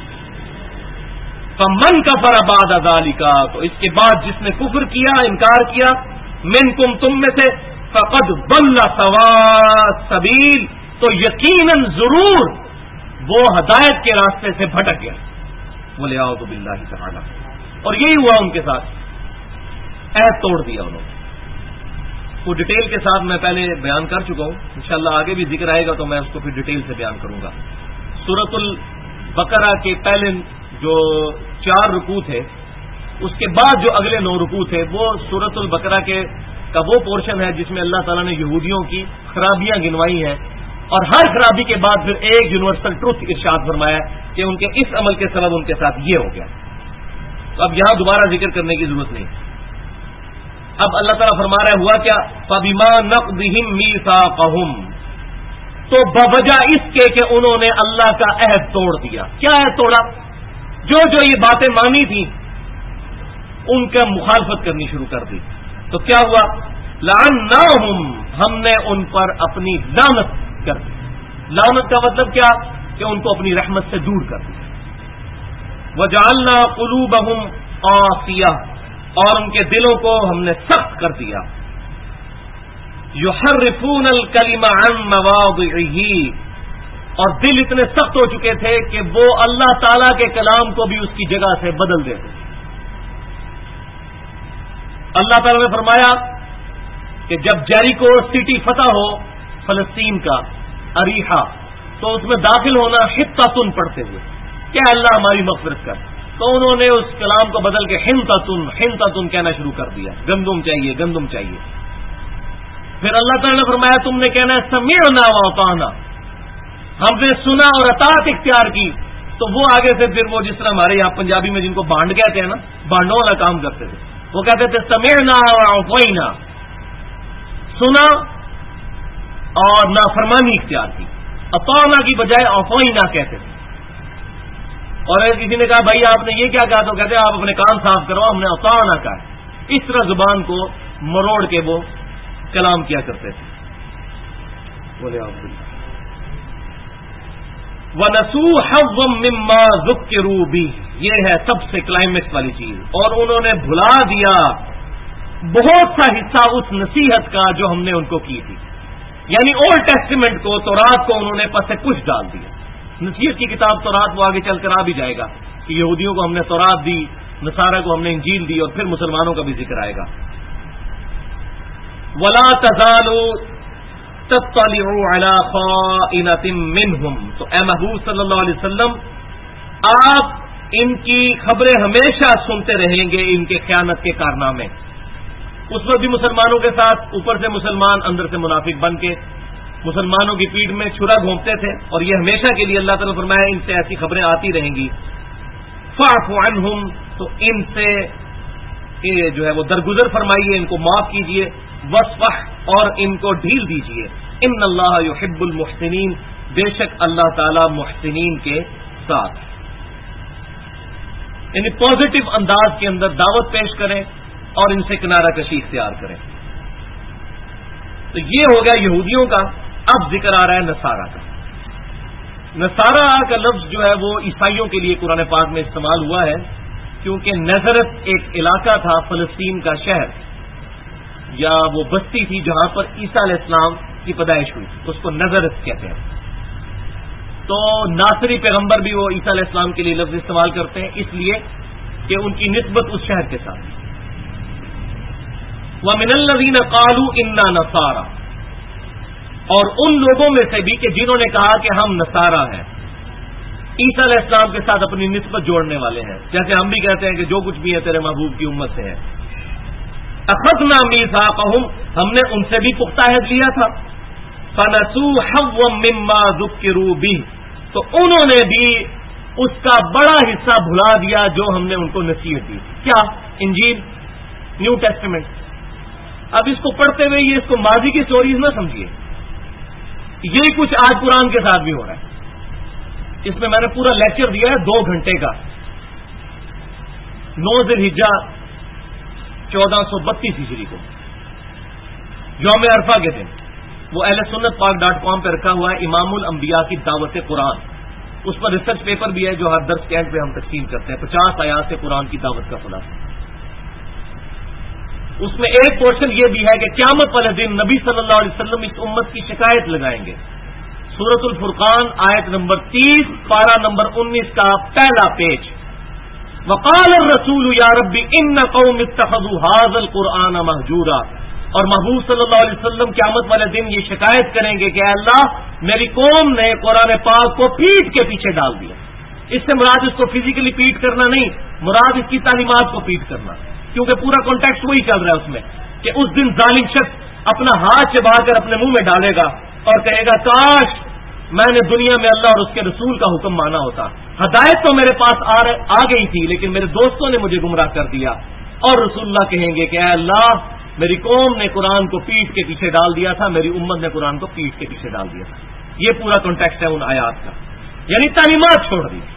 فَمَن كَفَرَ بَعْدَ ذَلِكَ، تو اس کے بعد جس نے کفر کیا، انکار کیا، مِنْكُمْ، تم میں سے، فَقَدْ ضَلَّ سَوَاءَ السَّبِيلِ، تو یقیناً ضرور وہ ہدایت کے راستے سے بھٹک گیا. وَلِيَعُوذُ بِاللَّهِ تَعَالَى، اور یہی ہوا ان کے ساتھ، عہد توڑ دیا انہوں نے. وہ ڈیٹیل کے ساتھ میں پہلے بیان کر چکا ہوں، انشاءاللہ آگے بھی ذکر آئے گا تو میں اس کو پھر ڈیٹیل سے بیان کروں گا. سورۃ البقرہ کے پہلے جو 4 رکوع تھے، اس کے بعد جو اگلے 9 رکوع تھے، وہ سورۃ البقرہ کا وہ پورشن ہے جس میں اللہ تعالیٰ نے یہودیوں کی خرابیاں گنوائی ہیں، اور ہر خرابی کے بعد پھر ایک یونیورسل ٹروتھ ارشاد فرمایا کہ ان کے اس عمل کے سبب ان کے ساتھ یہ ہو گیا. تو اب یہاں دوبارہ ذکر کرنے کی ضرورت نہیں. اب اللہ تعالیٰ فرما رہا ہے ہوا کیا؟ فَبِمَا نَقْضِهِمْ مِيثَاقَهُمْ، تو بوجہ اس کے کہ انہوں نے اللہ کا عہد توڑ دیا. کیا عہد توڑا؟ جو یہ باتیں مانی تھیں ان کا مخالفت کرنی شروع کر دی. تو کیا ہوا؟ لَعَنَّاهُمْ، ہم نے ان پر اپنی لعنت کر دی. لعنت کا مطلب کیا؟ کہ ان کو اپنی رحمت سے دور کر دیا. وَجَعَلْنَا قُلُوبَهُمْ قَاسِيَةً، اور ان کے دلوں کو ہم نے سخت کر دیا. يُحَرِّفُونَ الْكَلِمَ عَن مَّوَاضِعِهِ، اور دل اتنے سخت ہو چکے تھے کہ وہ اللہ تعالی کے کلام کو بھی اس کی جگہ سے بدل دیتے. اللہ تعالی نے فرمایا کہ جب جیریکو سٹی فتح ہو فلسطین کا، اریحا، تو اس میں داخل ہونا حطۃ پڑھتے ہوئے کہ اللہ ہماری مغفرت کر، تو انہوں نے اس کلام کو بدل کے حنطۃ کہنا شروع کر دیا، گندم چاہیے، گندم چاہیے. پھر اللہ تعالیٰ نے فرمایا تم نے کہنا ہے سمعنا واطعنا، ہم نے سنا اور اطاعت اختیار کی. تو وہ آگے سے پھر وہ جس طرح ہمارے یہاں پنجابی میں جن کو بانڈ کہتے ہیں نا، بانڈوں والا کام کرتے تھے، وہ کہتے تھے سمعنا واطعنا، سنا اور نافرمانی اختیار کی. اطعنا کی بجائے اطعنا کہتے تھے. اور اگر کسی نے کہا بھائی آپ نے یہ کیا کہا، تو کہتے ہیں آپ اپنے کان صاف کرو، ہم نے اطعنا کہا. اس طرح زبان کو مروڑ کے وہ کلام کیا کرتے تھے. بولے آپ وَنَسُوا حَظًّا مِّمَّا ذُكِّرُوا بِهِ، یہ ہے سب سے کلائمیکس والی چیز. اور انہوں نے بھلا دیا بہت سا حصہ اس نصیحت کا جو ہم نے ان کو کی تھی. یعنی اولڈ ٹیسٹیمنٹ کو، تورات کو انہوں نے پس سے کچھ ڈال دیا. نصیحت کی کتاب تورات وہ آگے چل کر آ بھی جائے گا کہ یہودیوں کو ہم نے تورات دی، نصارہ کو ہم نے انجیل دی، اور پھر مسلمانوں کا بھی ذکر آئے گا. وَلَا تَزَالُوا تَطَّلِعُوا عَلَىٰ خَائِنَةٍ مِّنْهُمْ، تو اے محبوب صلی اللہ علیہ وسلم آپ ان کی خبریں ہمیشہ سنتے رہیں گے، ان کے خیانت کے کارنامے. اس وقت بھی مسلمانوں کے ساتھ اوپر سے مسلمان اندر سے منافق بن کے مسلمانوں کی پیٹھ میں چھرا گھونپتے تھے، اور یہ ہمیشہ کے لیے اللہ تعالیٰ نے فرمایا ان سے ایسی خبریں آتی رہیں گی. فاعف عنہم، تو ان سے جو ہے وہ درگزر فرمائیے، ان کو معاف کیجیے، وصفح، اور ان کو ڈھیل دیجیے، ان اللہ یحب المحسنین، بے شک اللہ تعالی محسنین کے ساتھ، یعنی پازیٹو انداز کے اندر دعوت پیش کریں اور ان سے کنارہ کشی اختیار کریں۔ تو یہ ہو گیا یہودیوں کا۔ اب ذکر آ رہا ہے نصارہ کا۔ نصارہ کا لفظ جو ہے وہ عیسائیوں کے لیے قرآن پاک میں استعمال ہوا ہے، کیونکہ نظرت ایک علاقہ تھا فلسطین کا شہر، یا وہ بستی تھی جہاں پر عیسیٰ علیہ السلام کی پیدائش ہوئی تھی، اس کو نظرت کہتے ہیں۔ تو ناصری پیغمبر بھی وہ عیسیٰ علیہ السلام کے لیے لفظ استعمال کرتے ہیں، اس لیے کہ ان کی نسبت اس شہر کے ساتھ۔ وَمِنَ الَّذِينَ قَالُوا إِنَّا نَصَارَىٰ، اور ان لوگوں میں سے بھی کہ جنہوں نے کہا کہ ہم نصارہ ہیں، عیسیٰ علیہ السلام کے ساتھ اپنی نسبت جوڑنے والے ہیں، جیسے ہم بھی کہتے ہیں کہ جو کچھ بھی ہے تیرے محبوب کی امت سے ہے۔ اخذنا میثاقہم، ہم نے ان سے بھی پختہ عہد لیا تھا، فنسوا حظا مما ذکروا بہ، تو انہوں نے بھی اس کا بڑا حصہ بھلا دیا جو ہم نے ان کو نصیحت دی۔ کیا؟ انجیل، نیو ٹیسٹمنٹ۔ اب اس کو پڑھتے ہوئے یہ اس کو ماضی کی سٹوریز نہ سمجھیے، یہی کچھ آج قرآن کے ساتھ بھی ہو رہا ہے۔ اس میں نے پورا لیکچر دیا ہے 2 گھنٹے کا، 9 ذی الحجہ 1432 ہجری کو، یوم عرفہ کے دن، وہ اہل سنت پاک.com پہ رکھا ہوا ہے، امام الانبیاء کی دعوت قرآن، اس پر ریسرچ پیپر بھی ہے جو ہر درس کے اینڈ پہ ہم تقسیم کرتے ہیں، 50 آیات سے قرآن کی دعوت کا خلاصہ۔ اس میں ایک پورشن یہ بھی ہے کہ قیامت والے دن نبی صلی اللہ علیہ وسلم اس امت کی شکایت لگائیں گے۔ سورۃ الفرقان آیت نمبر 30 پارہ نمبر 19 کا پہلا پیج، وقال الرسول یا ربی ان قوم اتخذوا هذا القرآن مہجورا، اور محبوب صلی اللہ علیہ وسلم قیامت والے دن یہ شکایت کریں گے کہ اے اللہ میری قوم نے قرآن پاک کو پیٹھ کے پیچھے ڈال دیا۔ اس سے مراد اس کو فزیکلی پیٹ کرنا نہیں، مراد اس کی تعلیمات کو پیٹ کرنا، کیونکہ پورا کانٹیکسٹ وہی چل رہا ہے اس میں کہ اس دن ظالم شخص اپنا ہاتھ چبا کر اپنے منہ میں ڈالے گا اور کہے گا کاش میں نے دنیا میں اللہ اور اس کے رسول کا حکم مانا ہوتا، ہدایت تو میرے پاس آ گئی تھی لیکن میرے دوستوں نے مجھے گمراہ کر دیا۔ اور رسول اللہ کہیں گے کہ اے اللہ میری قوم نے قرآن کو پیٹھ کے پیچھے ڈال دیا تھا، میری امت نے قرآن کو پیٹھ کے پیچھے ڈال دیا تھا۔ یہ پورا کانٹیکسٹ ہے ان آیات کا، یعنی تعلیمات چھوڑ دی۔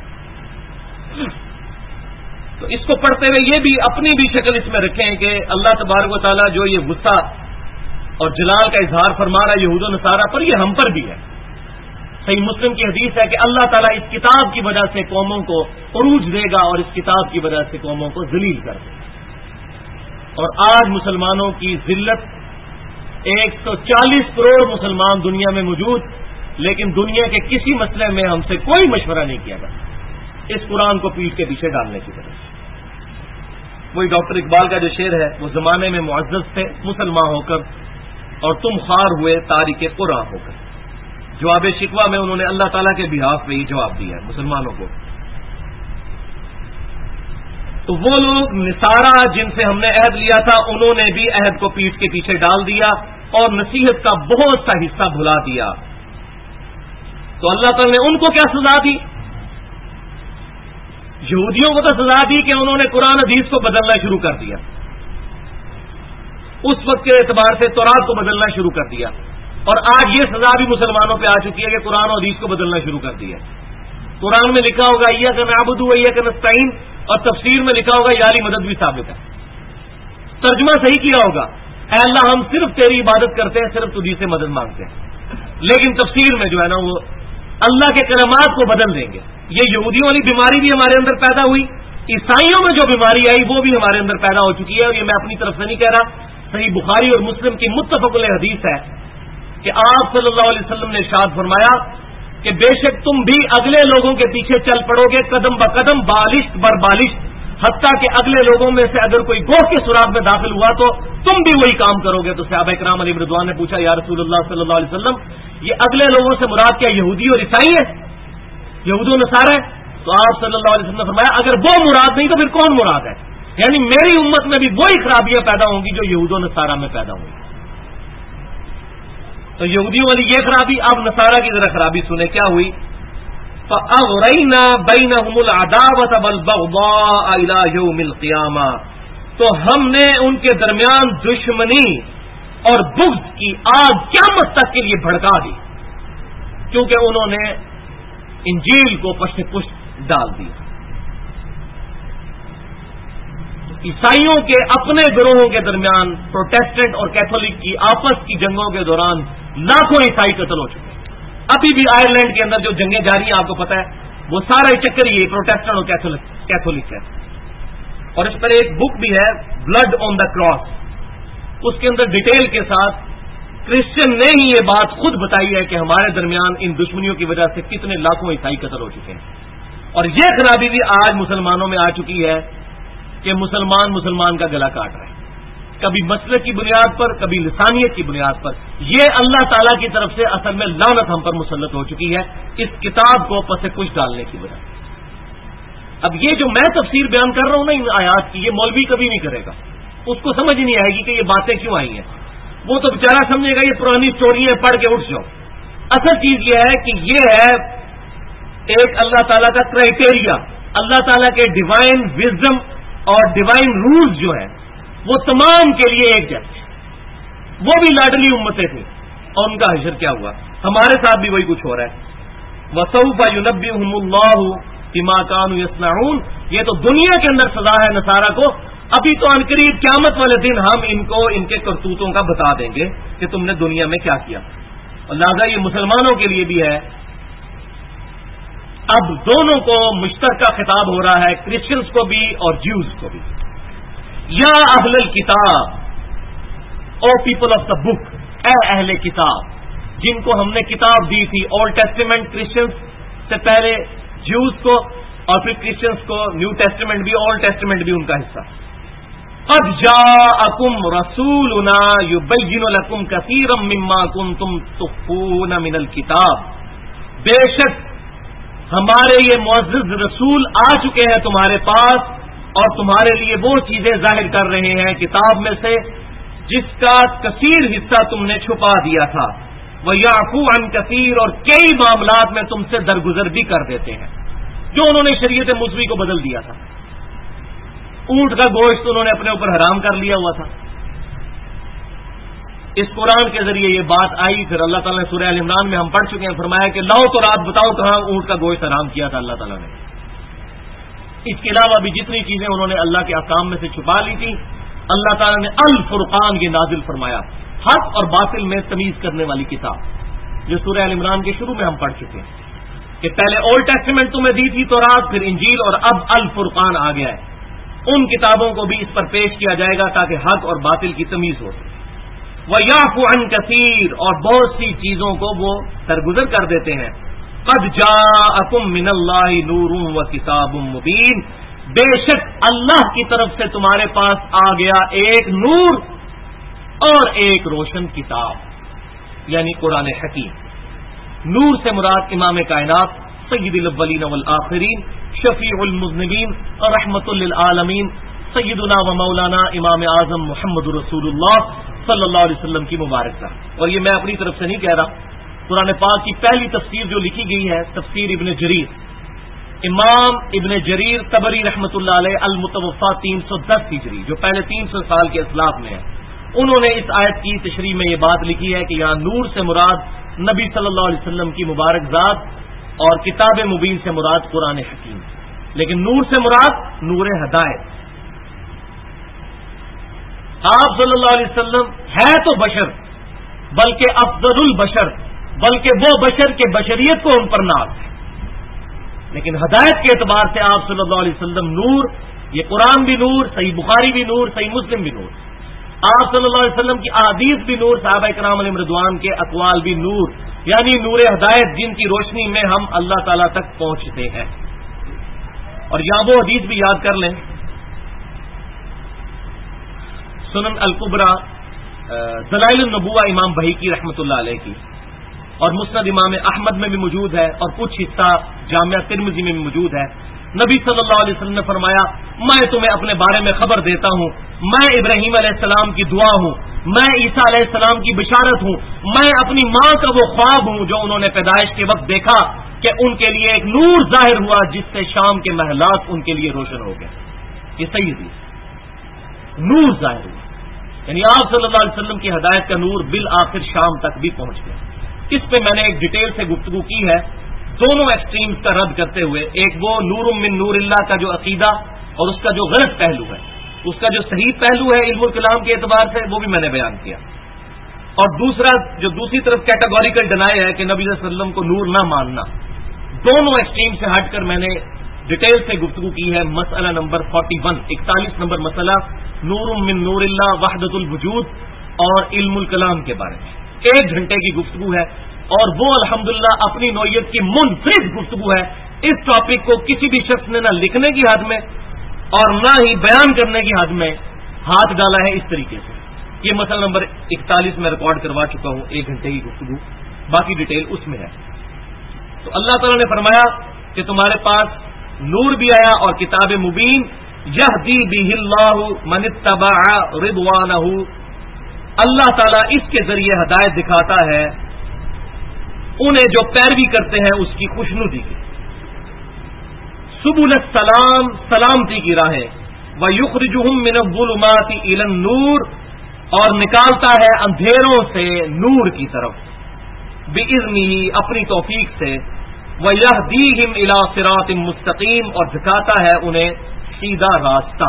تو اس کو پڑھتے ہوئے یہ بھی اپنی بھی شکل اس میں رکھیں کہ اللہ تبارک و تعالیٰ جو یہ غصہ اور جلال کا اظہار فرما رہا ہے یہود و نصارہ پر، یہ ہم پر بھی ہے۔ صحیح مسلم کی حدیث ہے کہ اللہ تعالیٰ اس کتاب کی وجہ سے قوموں کو عروج دے گا اور اس کتاب کی وجہ سے قوموں کو ذلیل کر دے گا۔ اور آج مسلمانوں کی ذلت، 140 کروڑ مسلمان دنیا میں موجود، لیکن دنیا کے کسی مسئلے میں ہم سے کوئی مشورہ نہیں کیا گیا اس قرآن کو پیٹھ کے پیچھے ڈالنے کی وجہ سے۔ وہی ڈاکٹر اقبال کا جو شعر ہے، وہ زمانے میں معزز تھے مسلمان ہو کر اور تم خوار ہوئے تارک قرآن ہو کر۔ جواب شکوہ میں انہوں نے اللہ تعالیٰ کے بہاف پہ یہ جواب دیا ہے مسلمانوں کو۔ تو وہ لوگ نصارہ جن سے ہم نے عہد لیا تھا، انہوں نے بھی عہد کو پیٹھ کے پیچھے ڈال دیا اور نصیحت کا بہت سا حصہ بھلا دیا۔ تو اللہ تعالیٰ نے ان کو کیا سزا دی؟ یہودیوں کو تو سزا دی کہ انہوں نے قرآن حدیث کو بدلنا شروع کر دیا، اس وقت کے اعتبار سے تورات کو بدلنا شروع کر دیا، اور آج یہ سزا بھی مسلمانوں پہ آ چکی ہے کہ قرآن و حدیث کو بدلنا شروع کر دیا۔ قرآن میں لکھا ہوگا ایاک نعبد و ایاک نستعین، اور تفسیر میں لکھا ہوگا یا علی مدد بھی ثابت ہے۔ ترجمہ صحیح کیا ہوگا اے اللہ ہم صرف تیری عبادت کرتے ہیں، صرف تجھی سے مدد مانگتے ہیں، لیکن تفسیر میں جو ہے نا وہ اللہ کے کلمات کو بدل دیں گے۔ یہ یہودیوں والی بیماری بھی ہمارے اندر پیدا ہوئی، عیسائیوں میں جو بیماری آئی وہ بھی ہمارے اندر پیدا ہو چکی ہے، اور یہ میں اپنی طرف سے نہیں کہہ رہا، صحیح بخاری اور مسلم کی متفق علیہ حدیث ہے کہ آپ صلی اللہ علیہ وسلم نے ارشاد فرمایا کہ بے شک تم بھی اگلے لوگوں کے پیچھے چل پڑو گے قدم بقدم، بالشت بر بالشت، حتیٰ کہ اگلے لوگوں میں سے اگر کوئی گوہ کے سراغ میں داخل ہوا تو تم بھی وہی کام کرو گے۔ تو صحابہ کرام علیہ رضوان نے پوچھا یا رسول اللہ صلی اللہ علیہ وسلم یہ اگلے لوگوں سے مراد کیا یہودی اور عیسائی ہے، یہود و نصارہ ہے؟ تو آپ صلی اللہ علیہ وسلم نے فرمایا اگر وہ مراد نہیں تو پھر کون مراد ہے؟ یعنی میری امت میں بھی وہی خرابیاں پیدا ہوں گی جو یہود و نصارہ میں پیدا ہوں گی۔ تو یہودیوں والی یہ خرابی، اب نصارہ کی ذرا خرابی سنیں کیا ہوئی فَأَغْرَيْنَا بَيْنَهُمُ الْعَدَاوَةَ وَالْبَغْضَاءَ إِلَى يَوْمِ الْقِيَامَةِ، تو ہم نے ان کے درمیان دشمنی اور بغض کی آگ قیامت تک کے لیے بھڑکا دی، کیونکہ انہوں نے انجیل کو پشت پشت ڈال دیا۔ عیسائیوں کے اپنے گروہوں کے درمیان پروٹیسٹنٹ اور کیتھولک کی آپس کی جنگوں کے دوران لاکھوں عیسائی قتل ہو چکے ہیں۔ ابھی بھی آئرلینڈ کے اندر جو جنگیں جاری ہیں آپ کو پتا ہے، وہ سارا چکر یہ پروٹیسٹنٹ اور کیتھولک ہے۔ اور اس پر ایک بک بھی ہے بلڈ آن دا کراس، اس کے اندر ڈیٹیل کے ساتھ کرسچن نے ہی یہ بات خود بتائی ہے کہ ہمارے درمیان ان دشمنیوں کی وجہ سے کتنے لاکھوں عیسائی قتل ہو چکے ہیں۔ اور یہ خرابی بھی آج مسلمانوں میں آ چکی ہے کہ مسلمان کا گلا کاٹ رہا ہے، کبھی مسلک کی بنیاد پر، کبھی لسانیت کی بنیاد پر۔ یہ اللہ تعالیٰ کی طرف سے اصل میں لعنت ہم پر مسلط ہو چکی ہے اس کتاب کو پس کچھ ڈالنے کی وجہ۔ اب یہ جو میں تفسیر بیان کر رہا ہوں نا ان آیات کی، یہ مولوی کبھی نہیں کرے گا، اس کو سمجھ نہیں آئے گی کہ یہ باتیں کیوں آئی ہیں۔ وہ تو بیچارہ سمجھے گا یہ پرانی اسٹوریاں پڑھ کے اٹھ جاؤ۔ اصل چیز یہ ہے کہ یہ ہے ایک اللہ تعالیٰ کا کرائٹیریا، اللہ تعالیٰ کے ڈیوائن وزڈم اور ڈیوائن رولز جو ہے وہ تمام کے لیے ایک جیسے۔ وہ بھی لاڈلی امتیں تھیں اور ان کا حشر کیا ہوا، ہمارے ساتھ بھی وہی کچھ ہو رہا ہے۔ وَسَوْفَ يُنَبِّئُهُمُ اللَّهُ بِمَا كَانُوا يَصْنَعُونَ، یہ تو دنیا کے اندر سزا ہے نصارہ کو، ابھی تو عنقریب قیامت والے دن ہم ان کو ان کے کرتوتوں کا بتا دیں گے کہ تم نے دنیا میں کیا کیا۔ اور لہٰذا یہ مسلمانوں کے لیے بھی ہے، اب دونوں کو مشترکہ خطاب ہو رہا ہے، کرسچنز کو بھی اور جیوز کو بھی۔ یا اہل الکتاب، او پیپل آف دا بک، اے اہل کتاب جن کو ہم نے کتاب دی تھی، اولڈ ٹیسٹیمنٹ کرسچنز سے پہلے جیوز کو، اور پھر کرسچنز کو نیو ٹیسٹیمنٹ بھی، اولڈ ٹیسٹیمنٹ بھی ان کا حصہ۔ قد جاءکم رسولنا یبین لکم کثیرا مما کنتم تخفون من الکتاب، بے شک ہمارے یہ معزز رسول آ چکے ہیں تمہارے پاس اور تمہارے لیے وہ چیزیں ظاہر کر رہے ہیں کتاب میں سے جس کا کثیر حصہ تم نے چھپا دیا تھا، وَيَعْفُو عَنْ كَثِيرٍ، اور کئی معاملات میں تم سے درگزر بھی کر دیتے ہیں جو انہوں نے شریعت موسوی کو بدل دیا تھا۔ اونٹ کا گوشت انہوں نے اپنے اوپر حرام کر لیا ہوا تھا، اس قرآن کے ذریعے یہ بات آئی، پھر اللہ تعالیٰ نے سورہ ال عمران میں ہم پڑھ چکے ہیں، فرمایا کہ لاؤ تو رات بتاؤ کہاں اونٹ کا گوشت حرام کیا تھا اللہ تعالیٰ نے۔ اس کے علاوہ بھی جتنی چیزیں انہوں نے اللہ کے احکام میں سے چھپا لی تھی، اللہ تعالیٰ نے الفرقان یہ نازل فرمایا، حق اور باطل میں تمیز کرنے والی کتاب، جو سورہ ال عمران کے شروع میں ہم پڑھ چکے ہیں کہ پہلے اولڈ ٹیسٹیمنٹ تمہیں دی تھی تورات، پھر انجیل، اور اب الفرقان آ گیا ہے۔ ان کتابوں کو بھی اس پر پیش کیا جائے گا تاکہ حق اور باطل کی تمیز ہو سکے۔ وَيَعْفُو عَنْ كَثِيرٍ، اور بہت سی چیزوں کو وہ درگزر کر دیتے ہیں۔ قَدْ جَاءَكُم مِّنَ اللَّهِ نُورٌ وَكِتَابٌ مُّبِينٌ، بے شک اللہ کی طرف سے تمہارے پاس آ گیا ایک نور اور ایک روشن کتاب، یعنی قرآن حکیم۔ نور سے مراد امام کائنات سید الاولین والآخرین، شفیع المذنبین اور رحمت للعالمین، سیدنا و مولانا امام اعظم محمد رسول اللہ صلی اللہ علیہ وسلم کی مبارک ذات۔ اور یہ میں اپنی طرف سے نہیں کہہ رہا، قرآن پاک کی پہلی تفسیر جو لکھی گئی ہے تفسیر ابن جریر، امام ابن جریر طبری رحمۃ اللہ علیہ، المتوفا 310 ہجری، جو پہلے 300 سال کے اسلاف میں ہے، انہوں نے اس آیت کی تشریح میں یہ بات لکھی ہے کہ یہاں نور سے مراد نبی صلی اللہ علیہ وسلم کی مبارک ذات اور کتاب مبین سے مراد قرآن حکیم، لیکن نور سے مراد نور ہدایت۔ آپ صلی اللہ علیہ وسلم ہے تو بشر، بلکہ افضل البشر، بلکہ وہ بشر کے بشریت کو ان پر ناز ہے، لیکن ہدایت کے اعتبار سے آپ صلی اللہ علیہ وسلم نور، یہ قرآن بھی نور، صحیح بخاری بھی نور، صحیح مسلم بھی نور، آپ صلی اللہ علیہ وسلم کی احادیث بھی نور، صحابہ کرام علیہم رضوان کے اقوال بھی نور، یعنی نور ہدایت جن کی روشنی میں ہم اللہ تعالیٰ تک پہنچتے ہیں۔ اور یہاں وہ حدیث بھی یاد کر لیں، سنن الکبریٰ دلائل النبوہ امام بہیقی رحمۃ اللہ علیہ کی، اور مسند امام احمد میں بھی موجود ہے، اور کچھ حصہ جامعہ ترمذی میں بھی موجود ہے۔ نبی صلی اللہ علیہ وسلم نے فرمایا، میں تمہیں اپنے بارے میں خبر دیتا ہوں، میں ابراہیم علیہ السلام کی دعا ہوں، میں عیسیٰ علیہ السلام کی بشارت ہوں، میں اپنی ماں کا وہ خواب ہوں جو انہوں نے پیدائش کے وقت دیکھا کہ ان کے لیے ایک نور ظاہر ہوا جس سے شام کے محلات ان کے لیے روشن ہو گئے. یہ صحیح حدیث. نور ظاہر ہوا یعنی آپ صلی اللہ علیہ وسلم کی ہدایت کا نور بالآخر شام تک بھی پہنچ گیا. اس پہ میں نے ایک ڈیٹیل سے گفتگو کی ہے دونوں ایکسٹریمز کا رد کرتے ہوئے. ایک وہ نور من نور اللہ کا جو عقیدہ اور اس کا جو غلط پہلو ہے, اس کا جو صحیح پہلو ہے علم الکلام کے اعتبار سے, وہ بھی میں نے بیان کیا. اور دوسرا جو دوسری طرف کیٹاگوریکل ڈینائی ہے کہ نبی صلی اللہ علیہ وسلم کو نور نہ ماننا. دونوں ایکسٹریم سے ہٹ کر میں نے ڈیٹیل سے گفتگو کی ہے. مسئلہ نمبر 41 41 نمبر مسئلہ نور من نور اللہ وحدت الوجود اور علم الکلام کے بارے میں 1 گھنٹے کی گفتگو ہے, اور وہ الحمدللہ اپنی نوعیت کی منفرد گفتگو ہے. اس ٹاپک کو کسی بھی شخص نے نہ لکھنے کی حد میں اور نہ ہی بیان کرنے کی حد میں ہاتھ ڈالا ہے اس طریقے سے. یہ مسئلہ نمبر 41 میں ریکارڈ کروا چکا ہوں 1 گھنٹے کی گفتگو, باقی ڈیٹیل اس میں ہے. تو اللہ تعالیٰ نے فرمایا کہ تمہارے پاس نور بھی آیا اور کتاب مبین, یہدی بہ اللہ من اتبع رضوانہ, اللہ تعالیٰ اس کے ذریعے ہدایت دکھاتا ہے انہیں جو پیروی کرتے ہیں اس کی خوشنودی کی. سبل السلام, سلامتی کی راہیں, وَيُخْرِجُهُم مِّنَ الظُّلُمَاتِ إِلَى النُّورِ, اور نکالتا ہے اندھیروں سے نور کی طرف, بِإِذْنِهِ اپنی توفیق سے, وَيَهْدِيهِمْ إِلَى صِرَاطٍ مُسْتَقِيمٍ, اور دکھاتا ہے انہیں سیدھا راستہ.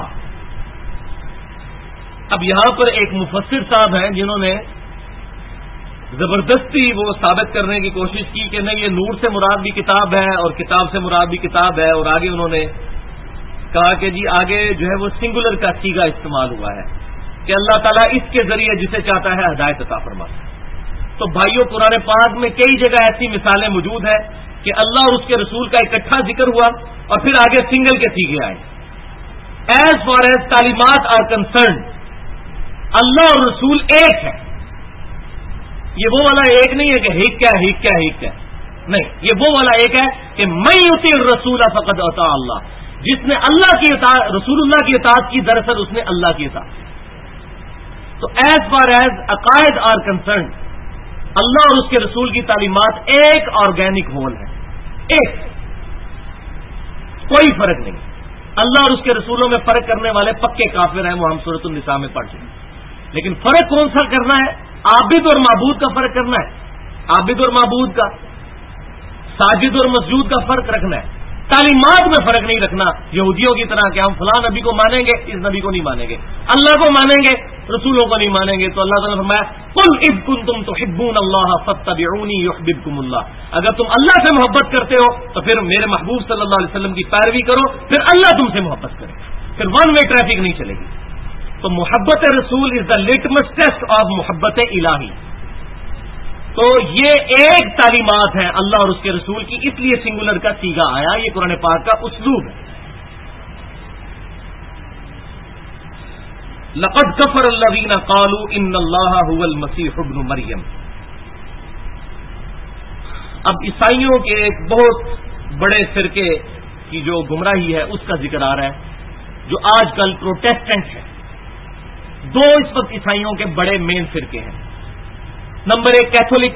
اب یہاں پر ایک مفسر صاحب ہیں جنہوں نے زبردستی وہ ثابت کرنے کی کوشش کی کہ نہیں یہ نور سے مراد بھی کتاب ہے اور کتاب سے مراد بھی کتاب ہے, اور آگے انہوں نے کہا کہ جی آگے جو ہے وہ سنگولر کا سیگا استعمال ہوا ہے کہ اللہ تعالیٰ اس کے ذریعے جسے چاہتا ہے ہدایت عطا فرماتا ہے. تو بھائیوں قرآن پاک میں کئی جگہ ایسی مثالیں موجود ہیں کہ اللہ اور اس کے رسول کا اکٹھا ذکر ہوا اور پھر آگے سنگل کے سیگے آئے. ایز فار ایز تعلیمات آر کنسرنڈ اللہ اور رسول ایک ہے. یہ وہ والا ایک نہیں ہے کہ ہک کیا نہیں, یہ وہ والا ایک ہے کہ میں یطیع الرسول فقد اطاع اللہ, جس نے اللہ کی اطاعت, رسول اللہ کی اطاعت کی, دراصل اس نے اللہ کی اطاعت. تو ایز فار ایز عقائد آر کنسرنڈ اللہ اور اس کے رسول کی تعلیمات ایک آرگینک ہول ہے, ایک, کوئی فرق نہیں. اللہ اور اس کے رسولوں میں فرق کرنے والے پکے کافر ہیں, وہ ہم سورۃ النساء میں پڑھ چکے. لیکن فرق کون سا کرنا ہے؟ عابد اور معبود کا فرق کرنا ہے, عابد اور معبود کا, ساجد اور مسجود کا فرق رکھنا ہے. تعلیمات میں فرق نہیں رکھنا یہودیوں کی طرح کہ ہم فلاں نبی کو مانیں گے, اس نبی کو نہیں مانیں گے, اللہ کو مانیں گے, رسولوں کو نہیں مانیں گے. تو اللہ تعالیٰ نے فرمایا قل اذ کنتم تحبون اللہ فاتبعونی یحببکم اللہ, اگر تم اللہ سے محبت کرتے ہو تو پھر میرے محبوب صلی اللہ علیہ وسلم کی پیروی کرو, پھر اللہ تم سے محبت کرے گا, پھر ون وے ٹریفک نہیں چلے گی. تو محبت رسول is the litmus test of محبت الہی. تو یہ ایک تعلیمات ہیں اللہ اور اس کے رسول کی, اس لیے سنگولر کا سیگا آیا. یہ قرآن پاک کا اسلوب ہے. لقد کفر الذین قالوا ان اللہ هو المسیح ابن مریم. اب عیسائیوں کے ایک بہت بڑے فرقے کی جو گمراہی ہے اس کا ذکر آ رہا ہے, جو آج کل پروٹیسٹنٹ ہے. دو اس وقت عیسائیوں کے بڑے مین فرقے ہیں. نمبر 1 کیتھولک,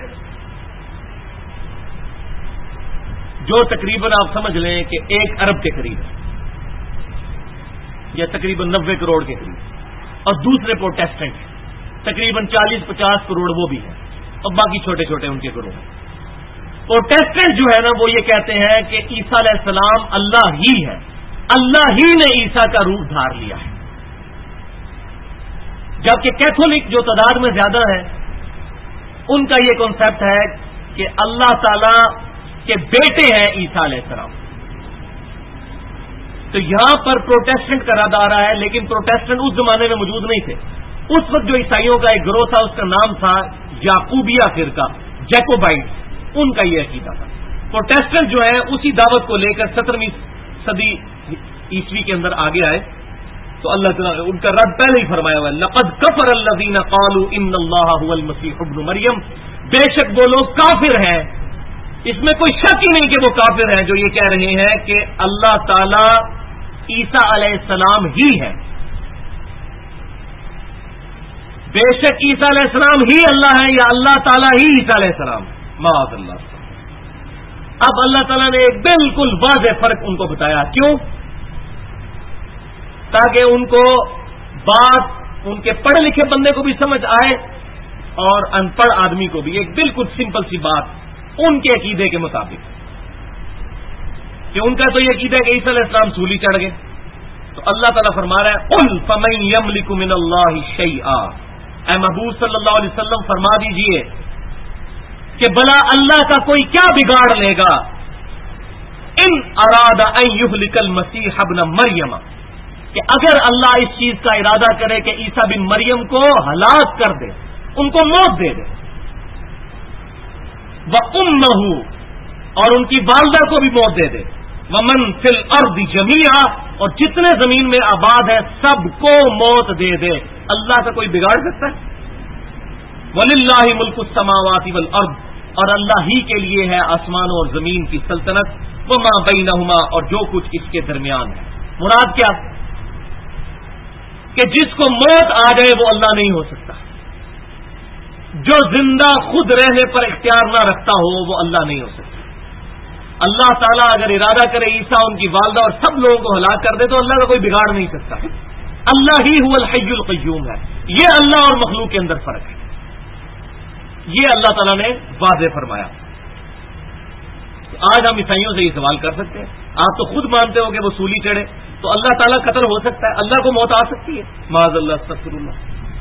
جو تقریباً آپ سمجھ لیں کہ 1 ارب کے قریب ہے, یا تقریباً 90 کروڑ کے قریب. اور دوسرے پروٹیسٹنٹ تقریباً 40-50 کروڑ وہ بھی ہیں, اور باقی چھوٹے چھوٹے ان کے کروڑ. پروٹیسٹنٹ جو ہے نا وہ یہ کہتے ہیں کہ عیسیٰ علیہ السلام اللہ ہی ہے, اللہ ہی نے عیسیٰ کا روح دھار لیا ہے. جبکہ کیتھولک جو تعداد میں زیادہ ہے ان کا یہ کنسپٹ ہے کہ اللہ تعالی کے بیٹے ہیں عیسیٰ علیہ السلام. تو یہاں پر پروٹیسٹنٹ کا رد آ رہا ہے, لیکن پروٹیسٹنٹ اس زمانے میں موجود نہیں تھے. اس وقت جو عیسائیوں کا ایک گروہ تھا اس کا نام تھا یعقوبیہ فرقہ, جیکوبائٹ, ان کا یہ عقیدہ تھا. پروٹیسٹنٹ جو ہے اسی دعوت کو لے کر 17ویں صدی عیسوی کے اندر آگے آئے. تو اللہ تعالیٰ ان کا رد پہلے ہی فرمایا ہوا ہے, لقد کفر الذین قالوا ان اللہ هو المسیح ابن مریم, بے شک وہ لوگ کافر ہیں, اس میں کوئی شک ہی نہیں کہ وہ کافر ہیں جو یہ کہہ رہے ہیں کہ اللہ تعالیٰ عیسیٰ علیہ السلام ہی ہے. بے شک عیسیٰ علیہ السلام ہی اللہ ہے, یا اللہ تعالیٰ ہی عیسیٰ علیہ السلام, معاذ اللہ. اب اللہ تعالیٰ نے ایک بالکل واضح فرق ان کو بتایا. کیوں؟ تاکہ ان کو بات ان کے پڑھے لکھے بندے کو بھی سمجھ آئے اور ان پڑھ آدمی کو بھی. ایک بالکل سمپل سی بات ان کے عقیدے کے مطابق کہ ان کا تو یہ عقیدہ ہے کہ عیسیٰ علیہ السلام سولی چڑھ گئے. تو اللہ تعالیٰ فرما رہا ہے قل فمن یملک من اللہ شیئا، اے محبوب صلی اللہ علیہ وسلم فرما دیجئے کہ بلا اللہ کا کوئی کیا بگاڑ لے گا. ان اراد ان یہلک المسیح ابن مریم، کہ اگر اللہ اس چیز کا ارادہ کرے کہ عیسیٰ بن مریم کو ہلاک کر دے، ان کو موت دے دے، وَأُمَّهُ اور ان کی والدہ کو بھی موت دے دے، وَمَن فِي الْأَرْضِ جَمِيعًا اور جتنے زمین میں آباد ہے سب کو موت دے دے، اللہ کا کوئی بگاڑ سکتا ہے؟ وَلِلَّهِ مُلْكُ السَّمَاوَاتِ وَالْأَرْضِ اور اللہ ہی کے لیے ہے آسمانوں اور زمین کی سلطنت، وَمَا بَيْنَهُمَا اور جو کچھ اس کے درمیان ہے. مراد کیا؟ کہ جس کو موت آ جائے وہ اللہ نہیں ہو سکتا. جو زندہ خود رہنے پر اختیار نہ رکھتا ہو وہ اللہ نہیں ہو سکتا. اللہ تعالیٰ اگر ارادہ کرے عیسیٰ ان کی والدہ اور سب لوگوں کو ہلاک کر دے تو اللہ کا کوئی بگاڑ نہیں سکتا. اللہ ہی هو الحی القیوم ہے. یہ اللہ اور مخلوق کے اندر فرق ہے. یہ اللہ تعالیٰ نے واضح فرمایا. آج ہم عیسائیوں سے یہ سوال کر سکتے ہیں، آپ تو خود مانتے ہو کہ وہ سولی چڑھے، تو اللہ تعالیٰ قتل ہو سکتا ہے؟ اللہ کو موت آ سکتی ہے؟ معاذ اللہ، استغفر اللہ.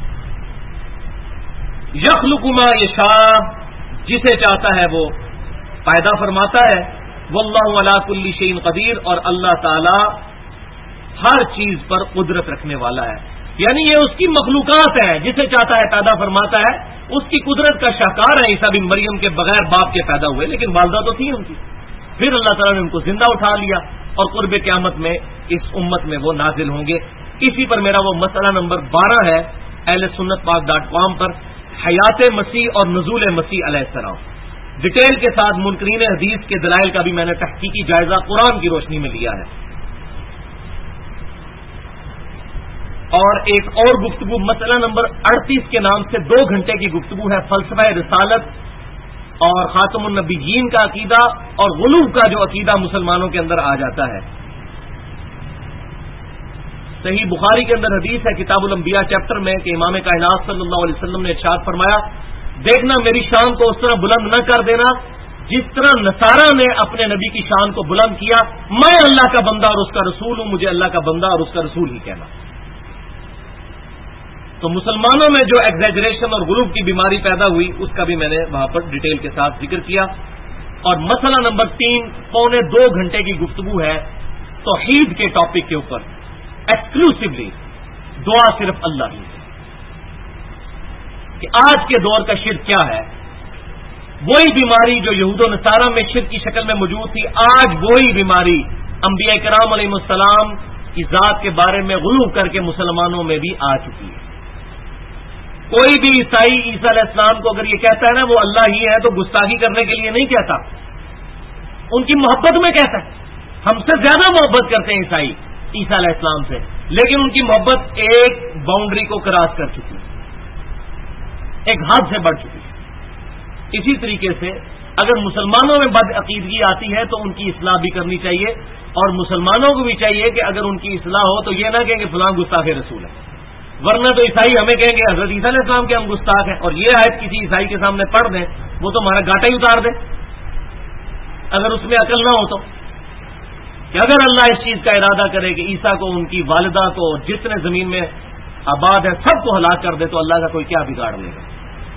یخلق ما یشاء جسے چاہتا ہے وہ پیدا فرماتا ہے. واللہ علی کل شیء قدیر اور اللہ تعالی ہر چیز پر قدرت رکھنے والا ہے. یعنی یہ اس کی مخلوقات ہیں، جسے چاہتا ہے پیدا فرماتا ہے. اس کی قدرت کا شاہکار ہے. عیسیٰ بن مریم کے بغیر باپ کے پیدا ہوئے، لیکن والدہ تو تھی ان کی. پھر اللہ تعالیٰ نے ان کو زندہ اٹھا لیا اور قرب قیامت میں اس امت میں وہ نازل ہوں گے. اسی پر میرا وہ مسئلہ نمبر 12 ہے اہل سنت پاک.com پر، حیات مسیح اور نزول مسیح علیہ السلام. ڈیٹیل کے ساتھ منکرین حدیث کے دلائل کا بھی میں نے تحقیقی جائزہ قرآن کی روشنی میں لیا ہے. اور ایک اور گفتگو مسئلہ نمبر 38 کے نام سے 2 گھنٹے کی گفتگو ہے، فلسفہ رسالت اور خاتم النبیین کا عقیدہ اور غلو کا جو عقیدہ مسلمانوں کے اندر آ جاتا ہے. صحیح بخاری کے اندر حدیث ہے کتاب الانبیاء چیپٹر میں کہ امام کائنات صلی اللہ علیہ وسلم نے ارشاد فرمایا، دیکھنا میری شان کو اس طرح بلند نہ کر دینا جس طرح نصارہ نے اپنے نبی کی شان کو بلند کیا. میں اللہ کا بندہ اور اس کا رسول ہوں، مجھے اللہ کا بندہ اور اس کا رسول ہی کہنا. تو مسلمانوں میں جو ایگزیجریشن اور غلو کی بیماری پیدا ہوئی اس کا بھی میں نے وہاں پر ڈیٹیل کے ساتھ ذکر کیا. اور مسئلہ نمبر 3 پونے 2 گھنٹے کی گفتگو ہے توحید کے ٹاپک کے اوپر، ایکسکلوسیولی دعا صرف اللہ ہی ہے. کہ آج کے دور کا شرک کیا ہے؟ وہی بیماری جو یہود و نصارہ میں شرک کی شکل میں موجود تھی، آج وہی بیماری انبیاء کرام علیہ السلام کی ذات کے بارے میں غلو کر کے مسلمانوں میں بھی آ چکی ہے. کوئی بھی عیسائی عیسیٰ علیہ السلام کو اگر یہ کہتا ہے نا وہ اللہ ہی ہے تو گستاخی کرنے کے لیے نہیں کہتا، ان کی محبت میں کہتا ہے. ہم سے زیادہ محبت کرتے ہیں عیسائی عیسیٰ علیہ السلام سے، لیکن ان کی محبت ایک باؤنڈری کو کراس کر چکی ہے، ایک حد سے بڑھ چکی ہے. اسی طریقے سے اگر مسلمانوں میں بد عقیدگی آتی ہے تو ان کی اصلاح بھی کرنی چاہیے، اور مسلمانوں کو بھی چاہیے کہ اگر ان کی اصلاح ہو تو یہ نہ کہیں کہ فلاں گستاخ رسول ہے، ورنہ تو عیسائی ہمیں کہیں گے حضرت عیسیٰ علیہ السلام کے ہم گستاخ ہیں. اور یہ آیت کسی عیسائی کے سامنے پڑھ دیں وہ تو ہمارا گاٹا ہی اتار دے اگر اس میں عقل نہ ہو تو. کہ اگر اللہ اس چیز کا ارادہ کرے کہ عیسیٰ کو ان کی والدہ کو جتنے زمین میں آباد ہے سب کو ہلاک کر دے تو اللہ کا کوئی کیا بگاڑ لے گا.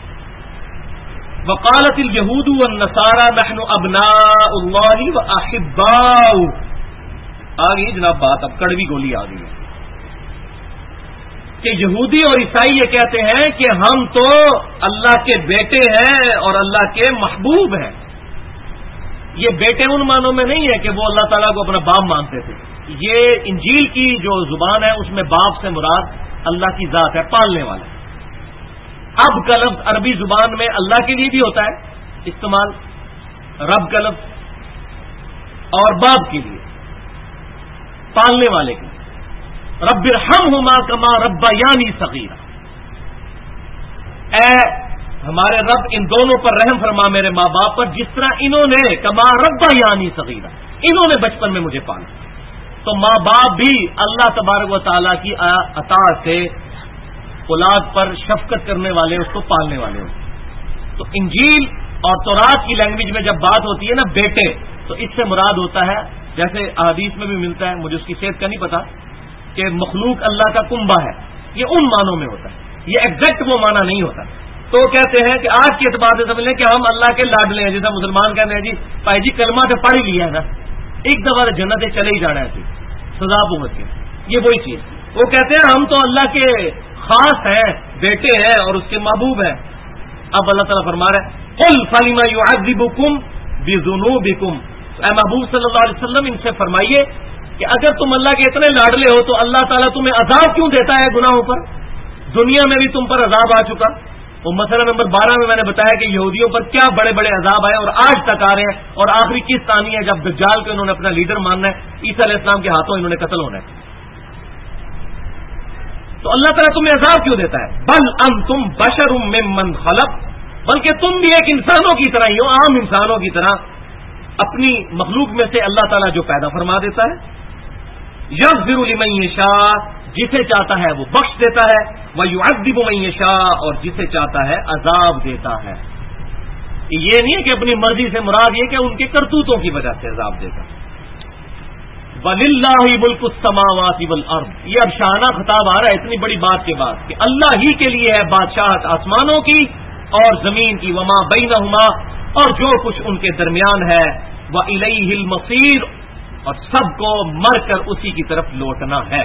وقالت اليهود والنصارى نحن ابناء اللہ واحباؤہ. آ گئی جناب بات، اب کڑوی گولی آ گئی ہے کہ یہودی اور عیسائی یہ کہتے ہیں کہ ہم تو اللہ کے بیٹے ہیں اور اللہ کے محبوب ہیں. یہ بیٹے ان معنوں میں نہیں ہے کہ وہ اللہ تعالیٰ کو اپنا باپ مانتے تھے. یہ انجیل کی جو زبان ہے اس میں باپ سے مراد اللہ کی ذات ہے، پالنے والا. اب کا لفظ عربی زبان میں اللہ کے لیے بھی ہوتا ہے استعمال، رب کا لفظ، اور باپ کے لیے پالنے والے کے لیے. رب ارحمہما کما ربیانی صغیرا، اے ہمارے رب ان دونوں پر رحم فرما میرے ماں باپ پر، جس طرح انہوں نے کما ربا یعنی صغیرہ، انہوں نے بچپن میں مجھے پالا۔ تو ماں باپ بھی اللہ تبارک و تعالیٰ کی عطا سے اولاد پر شفقت کرنے والے، اس کو پالنے والے ہوتے۔ تو انجیل اور تورات کی لینگویج میں جب بات ہوتی ہے نا بیٹے، تو اس سے مراد ہوتا ہے، جیسے احادیث میں بھی ملتا ہے، مجھے اس کی صحت کا نہیں پتا، کہ مخلوق اللہ کا کنبہ ہے، یہ ان معنوں میں ہوتا ہے، یہ ایگزیکٹ وہ معنی نہیں ہوتا۔ تو کہتے ہیں کہ آج کے اعتبار سے سمجھ لیں کہ ہم اللہ کے لاڈلے ہیں، جیسا مسلمان کہتے ہیں جی بھائی جی کلمہ تو پڑھ ہی لیا ہے نا، ایک دفعہ جنت چلے ہی جانا ہے، سزا بھگت کے، یہ وہی چیز۔ وہ کہتے ہیں ہم تو اللہ کے خاص ہیں، بیٹے ہیں اور اس کے محبوب ہیں۔ اب اللہ تعالیٰ فرما رہے ہیں قل فلم يعذبكم بذنوبكم، اے محبوب صلی اللہ علیہ وسلم ان سے فرمائیے کہ اگر تم اللہ کے اتنے لاڈلے ہو تو اللہ تعالیٰ تمہیں عذاب کیوں دیتا ہے گناہوں پر؟ دنیا میں بھی تم پر عذاب آ چکا۔ وہ مسئلہ نمبر 12 میں نے بتایا کہ یہودیوں پر کیا بڑے بڑے عذاب آئے اور آج تک آ رہے ہیں، اور آخری قسط آنی ہے جب دجال کو انہوں نے اپنا لیڈر ماننا ہے، عیسیٰ علیہ السلام کے ہاتھوں انہوں نے قتل ہونا ہے۔ تو اللہ تعالیٰ تمہیں عذاب کیوں دیتا ہے؟ بل انتم بشر ممن خلق، بلکہ تم بھی ایک انسانوں کی طرح ہی ہو، عام انسانوں کی طرح، اپنی مخلوق میں سے اللہ تعالیٰ جو پیدا فرما دیتا ہے۔ یغفر لمن یشاء، جسے چاہتا ہے وہ بخش دیتا ہے، وَيُعَذِّبُ مَن يَشَاءُ، اور جسے چاہتا ہے عذاب دیتا ہے۔ یہ نہیں ہے کہ اپنی مرضی سے، مراد یہ کہ ان کے کرتوتوں کی وجہ سے عذاب دیتا ہے۔ وَلِلَّهِ مُلْكُ السَّمَاوَاتِ وَالْأَرْضِ، یہ اب شاہانہ خطاب آ رہا ہے اتنی بڑی بات کے بعد کہ اللہ ہی کے لیے ہے بادشاہت آسمانوں کی اور زمین کی، وَمَا بَيْنَهُمَا، اور جو کچھ ان کے درمیان ہے، وَإِلَيْهِ الْمَصِيرُ، اور سب کو مر کر اسی کی طرف لوٹنا ہے۔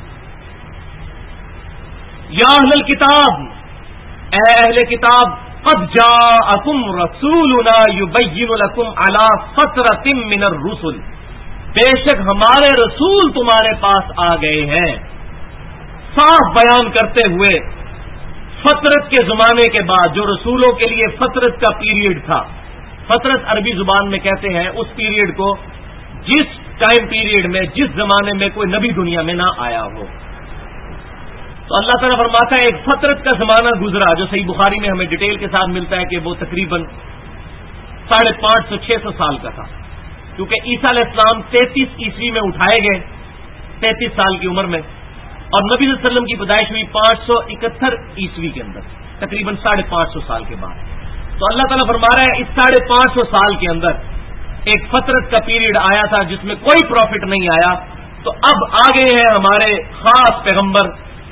یا اہل الکتاب، اے اہل کتاب، قد جاءکم رسولنا یبین لکم علی فترۃ من الرسل، بے شک ہمارے رسول تمہارے پاس آ گئے ہیں صاف بیان کرتے ہوئے فترت کے زمانے کے بعد، جو رسولوں کے لیے فترت کا پیریڈ تھا۔ فترت عربی زبان میں کہتے ہیں اس پیریڈ کو جس ٹائم پیریڈ میں، جس زمانے میں کوئی نبی دنیا میں نہ آیا ہو۔ تو اللہ تعالیٰ فرماتا ہے ایک فترت کا زمانہ گزرا، جو صحیح بخاری میں ہمیں ڈیٹیل کے ساتھ ملتا ہے کہ وہ تقریباً 550-600 سال کا تھا، کیونکہ عیسیٰ علیہ السلام 33 عیسوی میں اٹھائے گئے 33 سال کی عمر میں، اور نبی صلی اللہ علیہ وسلم کی پیدائش ہوئی 571 عیسوی کے اندر، تقریباً 550 سال کے بعد۔ تو اللہ تعالیٰ فرما رہا ہے اس 550 سال کے اندر ایک فترت کا پیریڈ آیا تھا جس میں کوئی پروفٹ نہیں آیا، تو اب آ گئے ہیں ہمارے خاص پیغمبر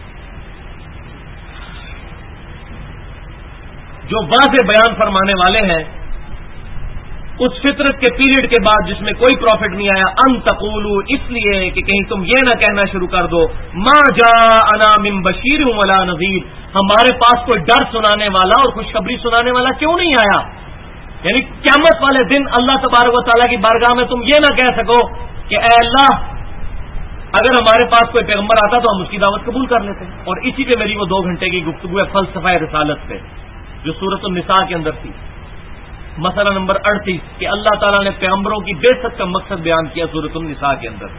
جو واضح بیان فرمانے والے ہیں اس فطرت کے پیریڈ کے بعد جس میں کوئی پروفٹ نہیں آیا۔ ان تقولوا، اس لیے کہ کہیں تم یہ نہ کہنا شروع کر دو ما جاءنا من بشیر ولا نذیر، ہمارے پاس کوئی ڈر سنانے والا اور خوشخبری سنانے والا کیوں نہیں آیا؟ یعنی قیامت والے دن اللہ تبارک و تعالیٰ کی بارگاہ میں تم یہ نہ کہہ سکو کہ اے اللہ اگر ہمارے پاس کوئی پیغمبر آتا تو ہم اس کی دعوت قبول کر لیتے۔ اور اسی پہ میری وہ 2 گھنٹے کی گفتگو ہے فلسفہ رسالت پہ، جو سورۃ النساء کے اندر تھی، مسئلہ نمبر 38 کہ اللہ تعالیٰ نے پیغمبروں کی بعثت کا مقصد بیان کیا سورۃ النساء کے اندر۔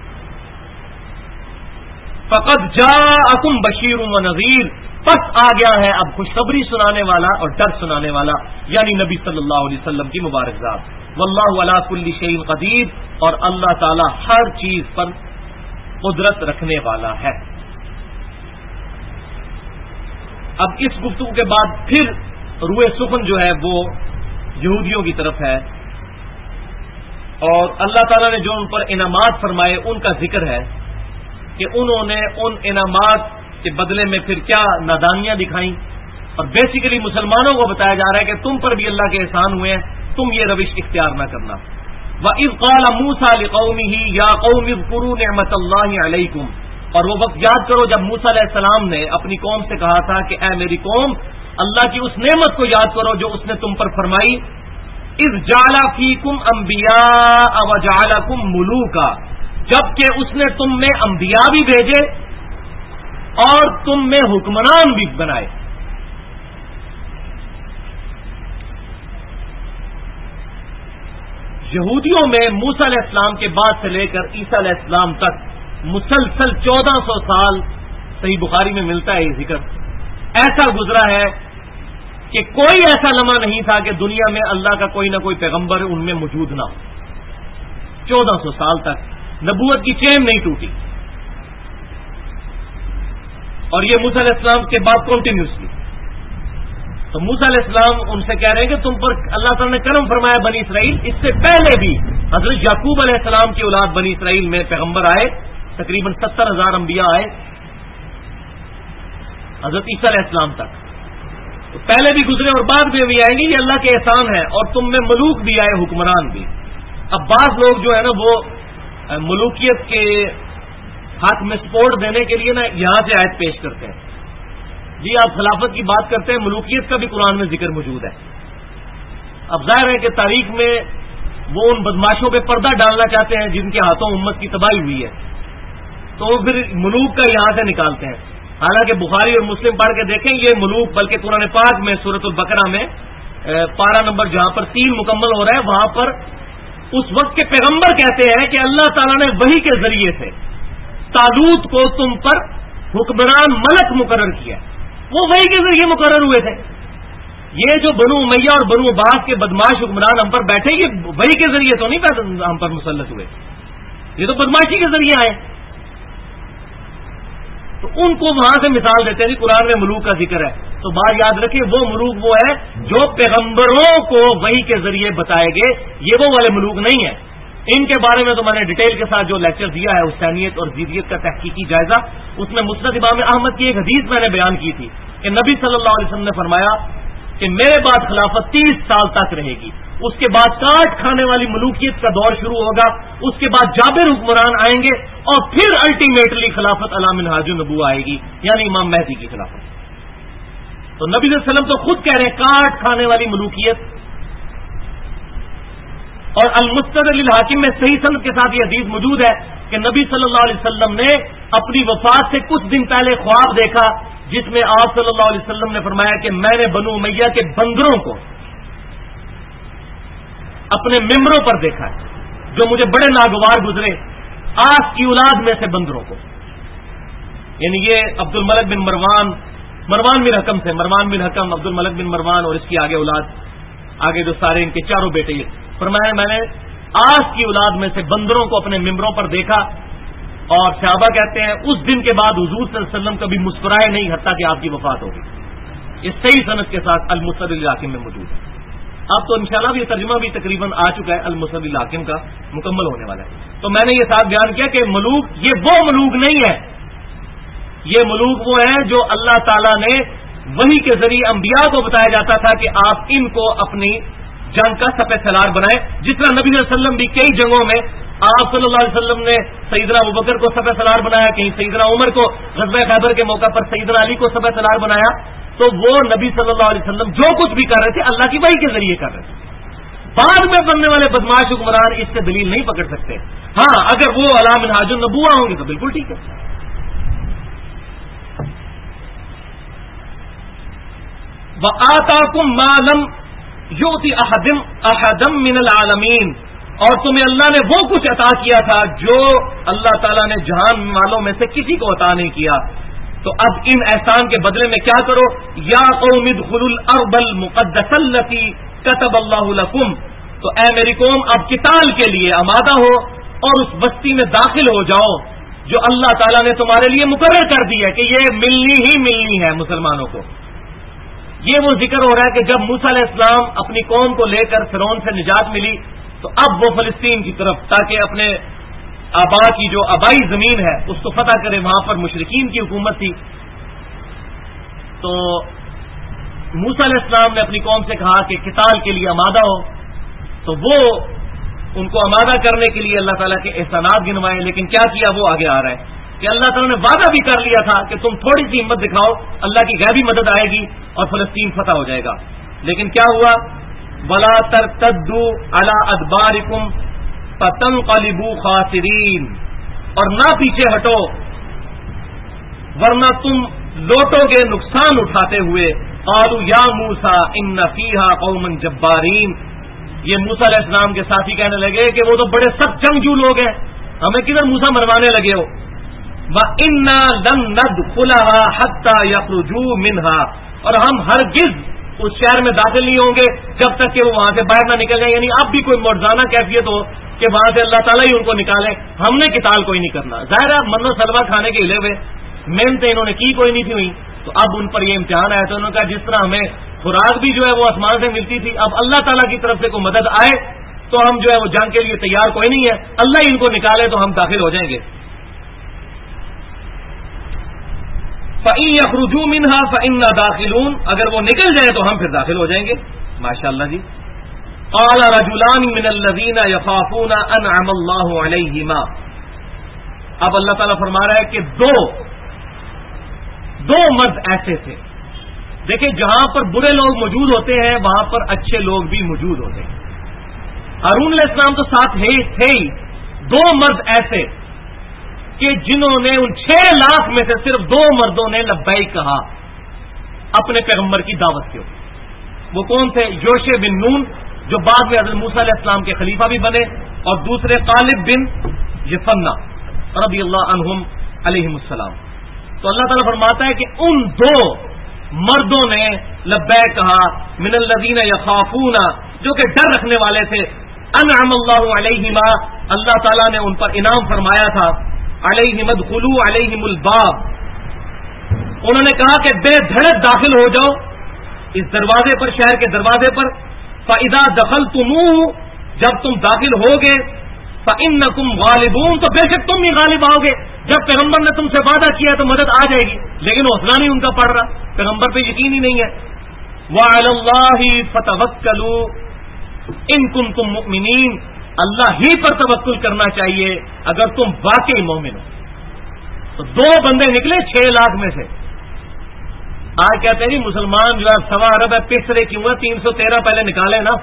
فقد جاءکم بشیر و نذیر، پس آ گیا ہے اب خوشخبری سنانے والا اور ڈر سنانے والا، یعنی نبی صلی اللہ علیہ وسلم کی مبارک ذات۔ واللہ علی کل شیء قدیر، اور اللہ تعالیٰ ہر چیز پر قدرت رکھنے والا ہے۔ اب اس گفتگو کے بعد پھر روئے سخن جو ہے وہ یہودیوں کی طرف ہے، اور اللہ تعالیٰ نے جو ان پر انعامات فرمائے ان کا ذکر ہے کہ انہوں نے ان انعامات کے بدلے میں پھر کیا نادانیاں دکھائیں، اور بیسیکلی مسلمانوں کو بتایا جا رہا ہے کہ تم پر بھی اللہ کے احسان ہوئے ہیں، تم یہ روش اختیار نہ کرنا۔ وَإِذْ قَالَ مُوسَىٰ لِقَوْمِهِ يَا قَوْمِ اذْكُرُوا نِعْمَةَ اللَّهِ عَلَيْكُمْ، اور وہ وقت یاد کرو جب موسیٰ علیہ السلام نے اپنی قوم سے کہا تھا کہ اے میری قوم اللہ کی اس نعمت کو یاد کرو جو اس نے تم پر فرمائی۔ اذ جعل فیکم انبیاء وجعلکم ملوکا، جبکہ اس نے تم میں انبیاء بھی بھیجے اور تم میں حکمران بھی بنائے۔ یہودیوں میں موسیٰ علیہ السلام کے بعد سے لے کر عیسیٰ علیہ السلام تک مسلسل 1400 سال، صحیح بخاری میں ملتا ہے یہ ذکر، ایسا گزرا ہے کہ کوئی ایسا لمحہ نہیں تھا کہ دنیا میں اللہ کا کوئی نہ کوئی پیغمبر ان میں موجود نہ ہو. 1400 سال تک نبوت کی چین نہیں ٹوٹی. اور یہ موسیٰ علیہ السلام کے بعد کنٹینیوسلی. تو موسیٰ علیہ السلام ان سے کہہ رہے ہیں کہ تم پر اللہ تعالیٰ نے کرم فرمایا بنی اسرائیل. اس سے پہلے بھی حضرت یعقوب علیہ السلام کی اولاد بنی اسرائیل میں پیغمبر آئے, تقریباً 70,000 انبیاء آئے حضرت عیسیٰ علیہ السلام تک. تو پہلے بھی گزرے اور بعد میں بھی آئیں گے. یہ اللہ کے احسان ہے. اور تم میں ملوک بھی آئے, حکمران بھی. اب بعض لوگ جو ہے نا وہ ملوکیت کے حق میں سپورٹ دینے کے لیے نا یہاں سے آیت پیش کرتے ہیں. جی آپ خلافت کی بات کرتے ہیں, ملوکیت کا بھی قرآن میں ذکر موجود ہے. اب ظاہر ہے کہ تاریخ میں وہ ان بدماشوں پہ پردہ ڈالنا چاہتے ہیں جن کے ہاتھوں امت کی تباہی ہوئی ہے, تو وہ پھر ملوک کا یہاں سے نکالتے ہیں. حالانکہ بخاری اور مسلم پڑھ کے دیکھیں یہ ملوک, بلکہ قرآن پاک میں سورۃ البقرہ میں پارہ نمبر جہاں پر 3 مکمل ہو رہا ہے وہاں پر اس وقت کے پیغمبر کہتے ہیں کہ اللہ تعالیٰ نے وحی کے ذریعے سے طالوت کو تم پر حکمران ملک مقرر کیا. وہ وحی کے ذریعے مقرر ہوئے تھے. یہ جو بنو امیہ اور بنو عباس کے بدماش حکمران ہم پر بیٹھے, یہ وحی کے ذریعے تو نہیں ہم پر مسلط ہوئے, یہ تو بدماشی کے ذریعے آئے. تو ان کو وہاں سے مثال دیتے ہیں. قرآن میں ملوک کا ذکر ہے تو بات یاد رکھیں, وہ ملوک وہ ہے جو پیغمبروں کو وحی کے ذریعے بتائے گئے, یہ وہ والے ملوک نہیں ہیں. ان کے بارے میں تو میں نے ڈیٹیل کے ساتھ جو لیکچر دیا ہے حسینیت اور زیدیت کا تحقیقی جائزہ, اس میں مسند امام احمد کی ایک حدیث میں نے بیان کی تھی کہ نبی صلی اللہ علیہ وسلم نے فرمایا کہ میرے بعد خلافت 30 سال تک رہے گی, اس کے بعد کاٹ کھانے والی ملوکیت کا دور شروع ہوگا, اس کے بعد جابر حکمران آئیں گے, اور پھر الٹیمیٹلی خلافت علی منہاج النبوہ آئے گی, یعنی امام مہدی کی خلافت. تو نبی صلی اللہ علیہ وسلم تو خود کہہ رہے ہیں کاٹ کھانے والی ملوکیت. اور المستدرک للحاکم میں صحیح سند کے ساتھ یہ حدیث موجود ہے کہ نبی صلی اللہ علیہ وسلم نے اپنی وفات سے کچھ دن پہلے خواب دیکھا جس میں آپ صلی اللہ علیہ وسلم نے فرمایا کہ میں نے بنو امیہ کے بندروں کو اپنے ممبروں پر دیکھا ہے جو مجھے بڑے ناگوار گزرے, آس کی اولاد میں سے بندروں کو. یعنی یہ عبد الملک بن مروان بن حکم سے, مروان بن حکم, عبد الملک بن مروان اور اس کی آگے اولاد, آگے جو سارے ان کے چاروں بیٹے. یہ فرمایا میں نے آس کی اولاد میں سے بندروں کو اپنے ممبروں پر دیکھا. اور صحابہ کہتے ہیں اس دن کے بعد حضور صلی اللہ علیہ وسلم کبھی مسکرائے نہیں حتیٰ کہ آپ کی وفات ہوگی. یہ صحیح سند کے ساتھ المستدرک للحاکم میں موجود ہے. اب تو انشاءاللہ یہ ترجمہ بھی تقریباً آ چکا ہے, المستدرک للحاکم کا مکمل ہونے والا ہے. تو میں نے یہ ساتھ بیان کیا کہ ملوک یہ وہ ملوک نہیں ہے, یہ ملوک وہ ہیں جو اللہ تعالیٰ نے وحی کے ذریعے انبیاء کو بتایا جاتا تھا کہ آپ ان کو اپنی جنگ کا سپہ سالار بنائے. جس طرح نبی صلی اللہ علیہ وسلم بھی کئی جنگوں میں آپ صلی اللہ علیہ وسلم نے سیدنا ابوبکر کو سپہ سالار بنایا, کہیں سیدنا عمر کو, غزوہ خیبر کے موقع پر سیدنا علی کو سپہ سالار بنایا. تو وہ نبی صلی اللہ علیہ وسلم جو کچھ بھی کر رہے تھے اللہ کی وحی کے ذریعے کر رہے تھے. بعد میں بننے والے بدماش حکمران اس سے دلیل نہیں پکڑ سکتے. ہاں اگر وہ علی منہاج النبوہ ہوں گے تو بالکل ٹھیک ہے. وَآتَاكُم مَّا لَمْ یؤتی احدم من العالمین, اور تمہیں اللہ نے وہ کچھ عطا کیا تھا جو اللہ تعالیٰ نے جہان والوں میں سے کسی کو عطا نہیں کیا. تو اب ان احسان کے بدلے میں کیا کرو, یا قوم ادخلوا الارض المقدسۃ التي كتب اللہ لکم, تو اے میری قوم اب قتال کے لیے آمادہ ہو اور اس بستی میں داخل ہو جاؤ جو اللہ تعالیٰ نے تمہارے لیے مقرر کر دی ہے کہ یہ ملنی ہی ملنی ہے مسلمانوں کو. یہ وہ ذکر ہو رہا ہے کہ جب موسیٰ علیہ السلام اپنی قوم کو لے کر فرعون سے نجات ملی تو اب وہ فلسطین کی طرف, تاکہ اپنے آبا کی جو آبائی زمین ہے اس کو فتح کرے, وہاں پر مشرکین کی حکومت تھی. تو موسیٰ علیہ السلام نے اپنی قوم سے کہا کہ قتال کے لیے آمادہ ہو, تو وہ ان کو آمادہ کرنے کے لیے اللہ تعالیٰ کے احسانات گنوائے. لیکن کیا کیا وہ آگے آ رہا ہے کہ اللہ تعالیٰ نے وعدہ بھی کر لیا تھا کہ تم تھوڑی سی ہمت دکھاؤ, اللہ کی غیبی مدد آئے گی اور فلسطین فتح ہو جائے گا. لیکن کیا ہوا, وَلَا تَرْتَدُّوا عَلَىٰ أَدْبَارِكُمْ فَتَنْقَلِبُوا خَاسِرِينَ, اور نہ پیچھے ہٹو ورنہ تم لوٹو گے نقصان اٹھاتے ہوئے. قَالُوا يَا مُوسَىٰ إِنَّ فِيهَا قَوْمًا جَبَّارِينَ, یہ موسیٰ علیہ السلام کے ساتھی کہنے لگے کہ وہ تو بڑے سخت جنگجو لوگ ہیں, ہمیں کدھر موسیٰ مروانے لگے ہو. وَإِنَّا لَن نَّدْخُلَهَا حَتَّىٰ يَخْرُجُوا مِنْهَا, اور ہم ہرگز اس شہر میں داخل نہیں ہوں گے جب تک کہ وہ وہاں سے باہر نہ نکل جائیں. یعنی اب بھی کوئی معجزانہ کیفیت ہو کہ وہاں سے اللہ تعالیٰ ہی ان کو نکالے. ہم نے قتال کوئی نہیں کرنا. ظاہر ہے من و سلوا کھانے کے ہلے ہوئے محنتیں انہوں نے کی کوئی نہیں تھی ہوئی. تو اب ان پر یہ امتحان آیا. تو انہوں نے کہا جس طرح ہمیں خوراک بھی جو ہے وہ آسمان سے ملتی تھی, اب اللہ تعالیٰ کی طرف سے کوئی مدد آئے تو ہم جو ہے وہ جنگ کے لیے تیار کوئی نہیں ہے. اللہ ہی ان کو نکالے تو ہم داخل ہو جائیں گے. فَإِن يَخْرُجُوا مِنْهَا فَإِنَّا دَاخِلُونَ, اگر وہ نکل جائیں تو ہم پھر داخل ہو جائیں گے. ماشاءاللہ جی. قَالَ رَجُلَانِ مِنَ الَّذِينَ يَخَافُونَ أَنْعَمَ اللَّهُ عَلَيْهِمَا. اب اللہ تعالیٰ فرما رہا ہے کہ دو مرد ایسے تھے. دیکھیں جہاں پر برے لوگ موجود ہوتے ہیں وہاں پر اچھے لوگ بھی موجود ہوتے ہیں. ہارون علیہ السلام تو ساتھ تھے ہی. دو مرد ایسے کہ جنہوں نے ان 6 لاکھ میں سے صرف 2 مردوں نے لبیک کہا اپنے پیغمبر کی دعوت کے اوپر. وہ کون تھے؟ یوشع بن نون جو بعد میں حضرت موسیٰ علیہ السلام کے خلیفہ بھی بنے, اور دوسرے غالب بن یفنہ رضی اللہ عنہم علیہم السلام. تو اللہ تعالیٰ فرماتا ہے کہ ان 2 مردوں نے لبیک کہا من الذین یخافون, جو کہ ڈر رکھنے والے تھے, انعم اللہ علیہما, اللہ تعالیٰ نے ان پر انعام فرمایا تھا, علیہم ادخلوا علیہم الباب, انہوں نے کہا کہ بے دھڑک داخل ہو جاؤ اس دروازے پر, شہر کے دروازے پر. فاذا دخلتموہ, جب تم داخل ہوگے, فانکم غالبون, تو بے شک تم ہی غالب آؤ گے. جب پیغمبر نے تم سے وعدہ کیا تو مدد آ جائے گی, لیکن حوصلہ نہیں ان کا پڑ رہا, پیغمبر پہ یقین ہی نہیں ہے. وعلی اللہ فتوکلوا ان کنتم مؤمنین, اللہ ہی پر توکل کرنا چاہیے اگر تم واقعی مومن ہو. تو 2 بندے نکلے 6 لاکھ میں سے. آج کہتے ہیں جی مسلمان جو ہے 1.25 ارب ہے, پسرے کیوں ہے؟ 313 پہلے نکالے نا,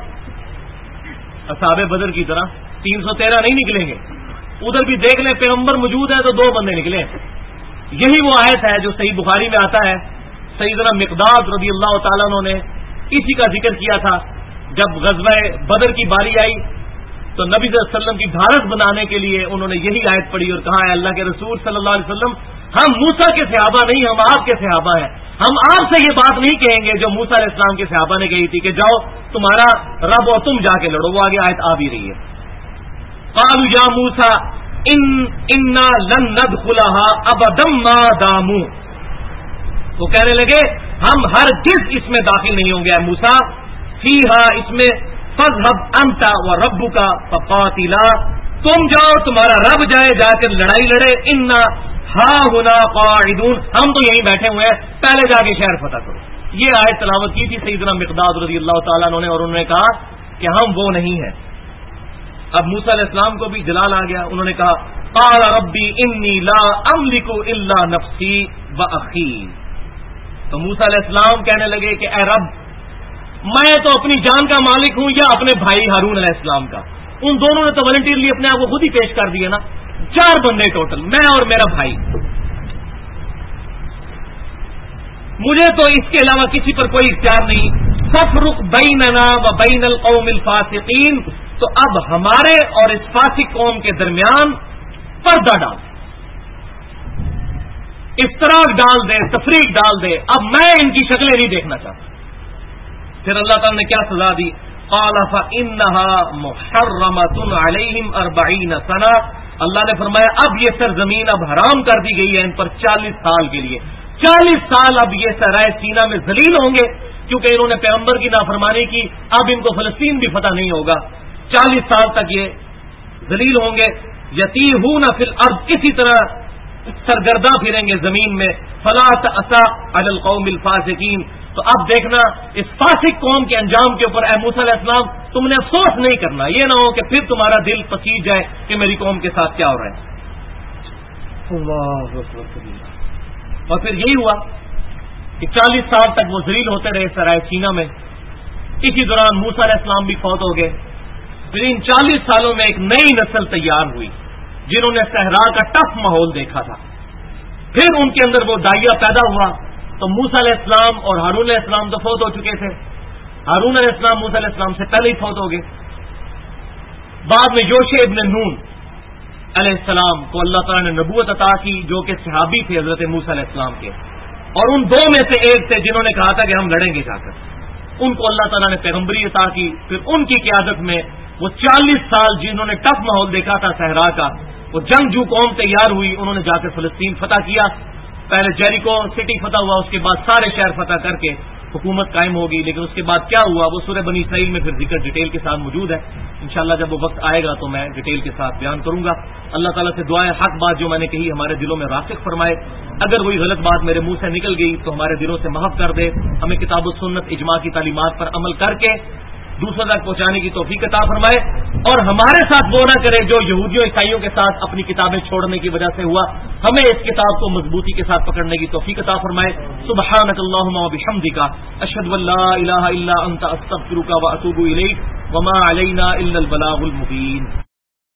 اصحاب بدر کی طرح 313 نہیں نکلیں گے. ادھر بھی دیکھ لیں پیغمبر موجود ہے تو 2 بندے نکلے. یہی وہ آیت ہے جو صحیح بخاری میں آتا ہے. سیدنا مقداد رضی اللہ تعالیٰ عنہ نے اسی کا ذکر کیا تھا. جب غزوہ بدر کی باری آئی تو نبی صلی اللہ علیہ وسلم کی ڈھارس بنانے کے لیے انہوں نے یہی آیت پڑھی اور کہا ہے اللہ کے رسول صلی اللہ علیہ وسلم, ہم موسیٰ کے صحابہ نہیں, ہم آپ کے صحابہ ہیں. ہم آپ سے یہ بات نہیں کہیں گے جو موسیٰ علیہ السلام کے صحابہ نے کہی تھی کہ جاؤ تمہارا رب اور تم جا کے لڑو. وہ آگے آیت آ بھی رہی ہے. قالوا یا موسیٰ انا لن ندخلها ابدا ما داموا, وہ کہنے لگے ہم ہرگز اس میں داخل نہیں ہوں گے اے موسیٰ. فیہا, اس میں, فاذهب انت وربک فقاتلا, تم جاؤ تمہارا رب جائے جا کر لڑائی لڑے. انا ہا ہنا قاعدون, ہم تو یہیں بیٹھے ہوئے ہیں, پہلے جا کے شہر فتح کرو. یہ آیت تلاوت کی تھی سیدنا مقداد رضی اللہ تعالیٰ عنہ نے, اور انہوں نے کہا کہ ہم وہ نہیں ہیں. اب موسیٰ علیہ السلام کو بھی جلال آ گیا. انہوں نے کہا قال ربی انی لا املک الا نفسی واخی. تو موسیٰ علیہ السلام کہنے لگے کہ اے رب, میں تو اپنی جان کا مالک ہوں یا اپنے بھائی ہارون علیہ السلام کا. ان دونوں نے تو والنٹیرلی اپنے آپ کو خود ہی پیش کر دیا نا. 4 بندے ٹوٹل, میں اور میرا بھائی. مجھے تو اس کے علاوہ کسی پر کوئی اختیار نہیں. فافرق بیننا و بین القوم الفاسقین, تو اب ہمارے اور اس فاسق قوم کے درمیان پردہ ڈال, افتراق ڈال دے, تفریق ڈال دے. اب میں ان کی شکلیں نہیں دیکھنا چاہتا. پھر اللہ تعالیٰ نے کیا سزا دی؟ قال فإنها محرمۃ علیہم 40 سنہ, اللہ نے فرمایا اب یہ سرزمین اب حرام کر دی گئی ہے ان پر 40 سال کے لیے. 40 سال اب یہ سرائے سینا میں ذلیل ہوں گے کیونکہ انہوں نے پیغمبر کی نافرمانی کی. اب ان کو فلسطین بھی فتح نہیں ہوگا. 40 سال تک یہ ذلیل ہوں گے. یتیہون فی الارض, اسی طرح سرگرداں پھریں گے زمین میں. فلا تأسا علی القوم الفاسقین, تو اب دیکھنا اس فاسق قوم کے انجام کے اوپر اے موسیٰ علیہ السلام تم نے افسوس نہیں کرنا. یہ نہ ہو کہ پھر تمہارا دل پسیج جائے کہ میری قوم کے ساتھ کیا ہو رہا ہے. اللہ اکبر. اور پھر یہی ہوا کہ 40 سال تک وہ ذلیل ہوتے رہے سرائے سینا میں. اسی دوران موسیٰ علیہ السلام بھی فوت ہو گئے. پھر ان 40 سالوں میں ایک نئی نسل تیار ہوئی جنہوں نے صحرا کا ٹف ماحول دیکھا تھا. پھر ان کے اندر وہ داعیہ پیدا ہوا. تو موسیٰ علیہ السلام اور ہارون علیہ السلام تو فوت ہو چکے تھے. ہارون علیہ السلام موسیٰ علیہ السلام سے پہلے ہی فوت ہو گئے. بعد میں یوشع ابن نون علیہ السلام کو اللہ تعالیٰ نے نبوت عطا کی جو کہ صحابی تھے حضرت موسیٰ علیہ السلام کے, اور ان 2 میں سے ایک تھے جنہوں نے کہا تھا کہ ہم لڑیں گے جا کر. ان کو اللہ تعالیٰ نے پیغمبری عطا کی، پھر ان کی قیادت میں وہ 40 سال جنہوں نے ٹف ماحول دیکھا تھا صحرا کا، وہ جنگجو قوم تیار ہوئی، انہوں نے جا کے فلسطین فتح کیا، پہلے جیریکو سٹی فتح ہوا، اس کے بعد سارے شہر فتح کر کے حکومت قائم ہوگی. لیکن اس کے بعد کیا ہوا وہ سورہ بنی اسرائیل میں پھر ذکر ڈیٹیل کے ساتھ موجود ہے. انشاءاللہ جب وہ وقت آئے گا تو میں ڈیٹیل کے ساتھ بیان کروں گا. اللہ تعالیٰ سے دعا ہے حق بات جو میں نے کہی ہمارے دلوں میں راسخ فرمائے، اگر کوئی غلط بات میرے منہ سے نکل گئی تو ہمارے دلوں سے محف کر دے، ہمیں کتاب و سنت اجماع کی تعلیمات پر عمل کر کے دوسروں تک پہنچانے کی توفیق عطا فرمائے، اور ہمارے ساتھ وہ نہ کرے جو یہودیوں عیسائیوں کے ساتھ اپنی کتابیں چھوڑنے کی وجہ سے ہوا. ہمیں اس کتاب کو مضبوطی کے ساتھ پکڑنے کی توفیق عطا فرمائے. سبحانک اللہم و بحمدک، اشہد ان لا الہ الا انت، استغفرک و اتوب الیک، وما علینا الا البلاغ المبین.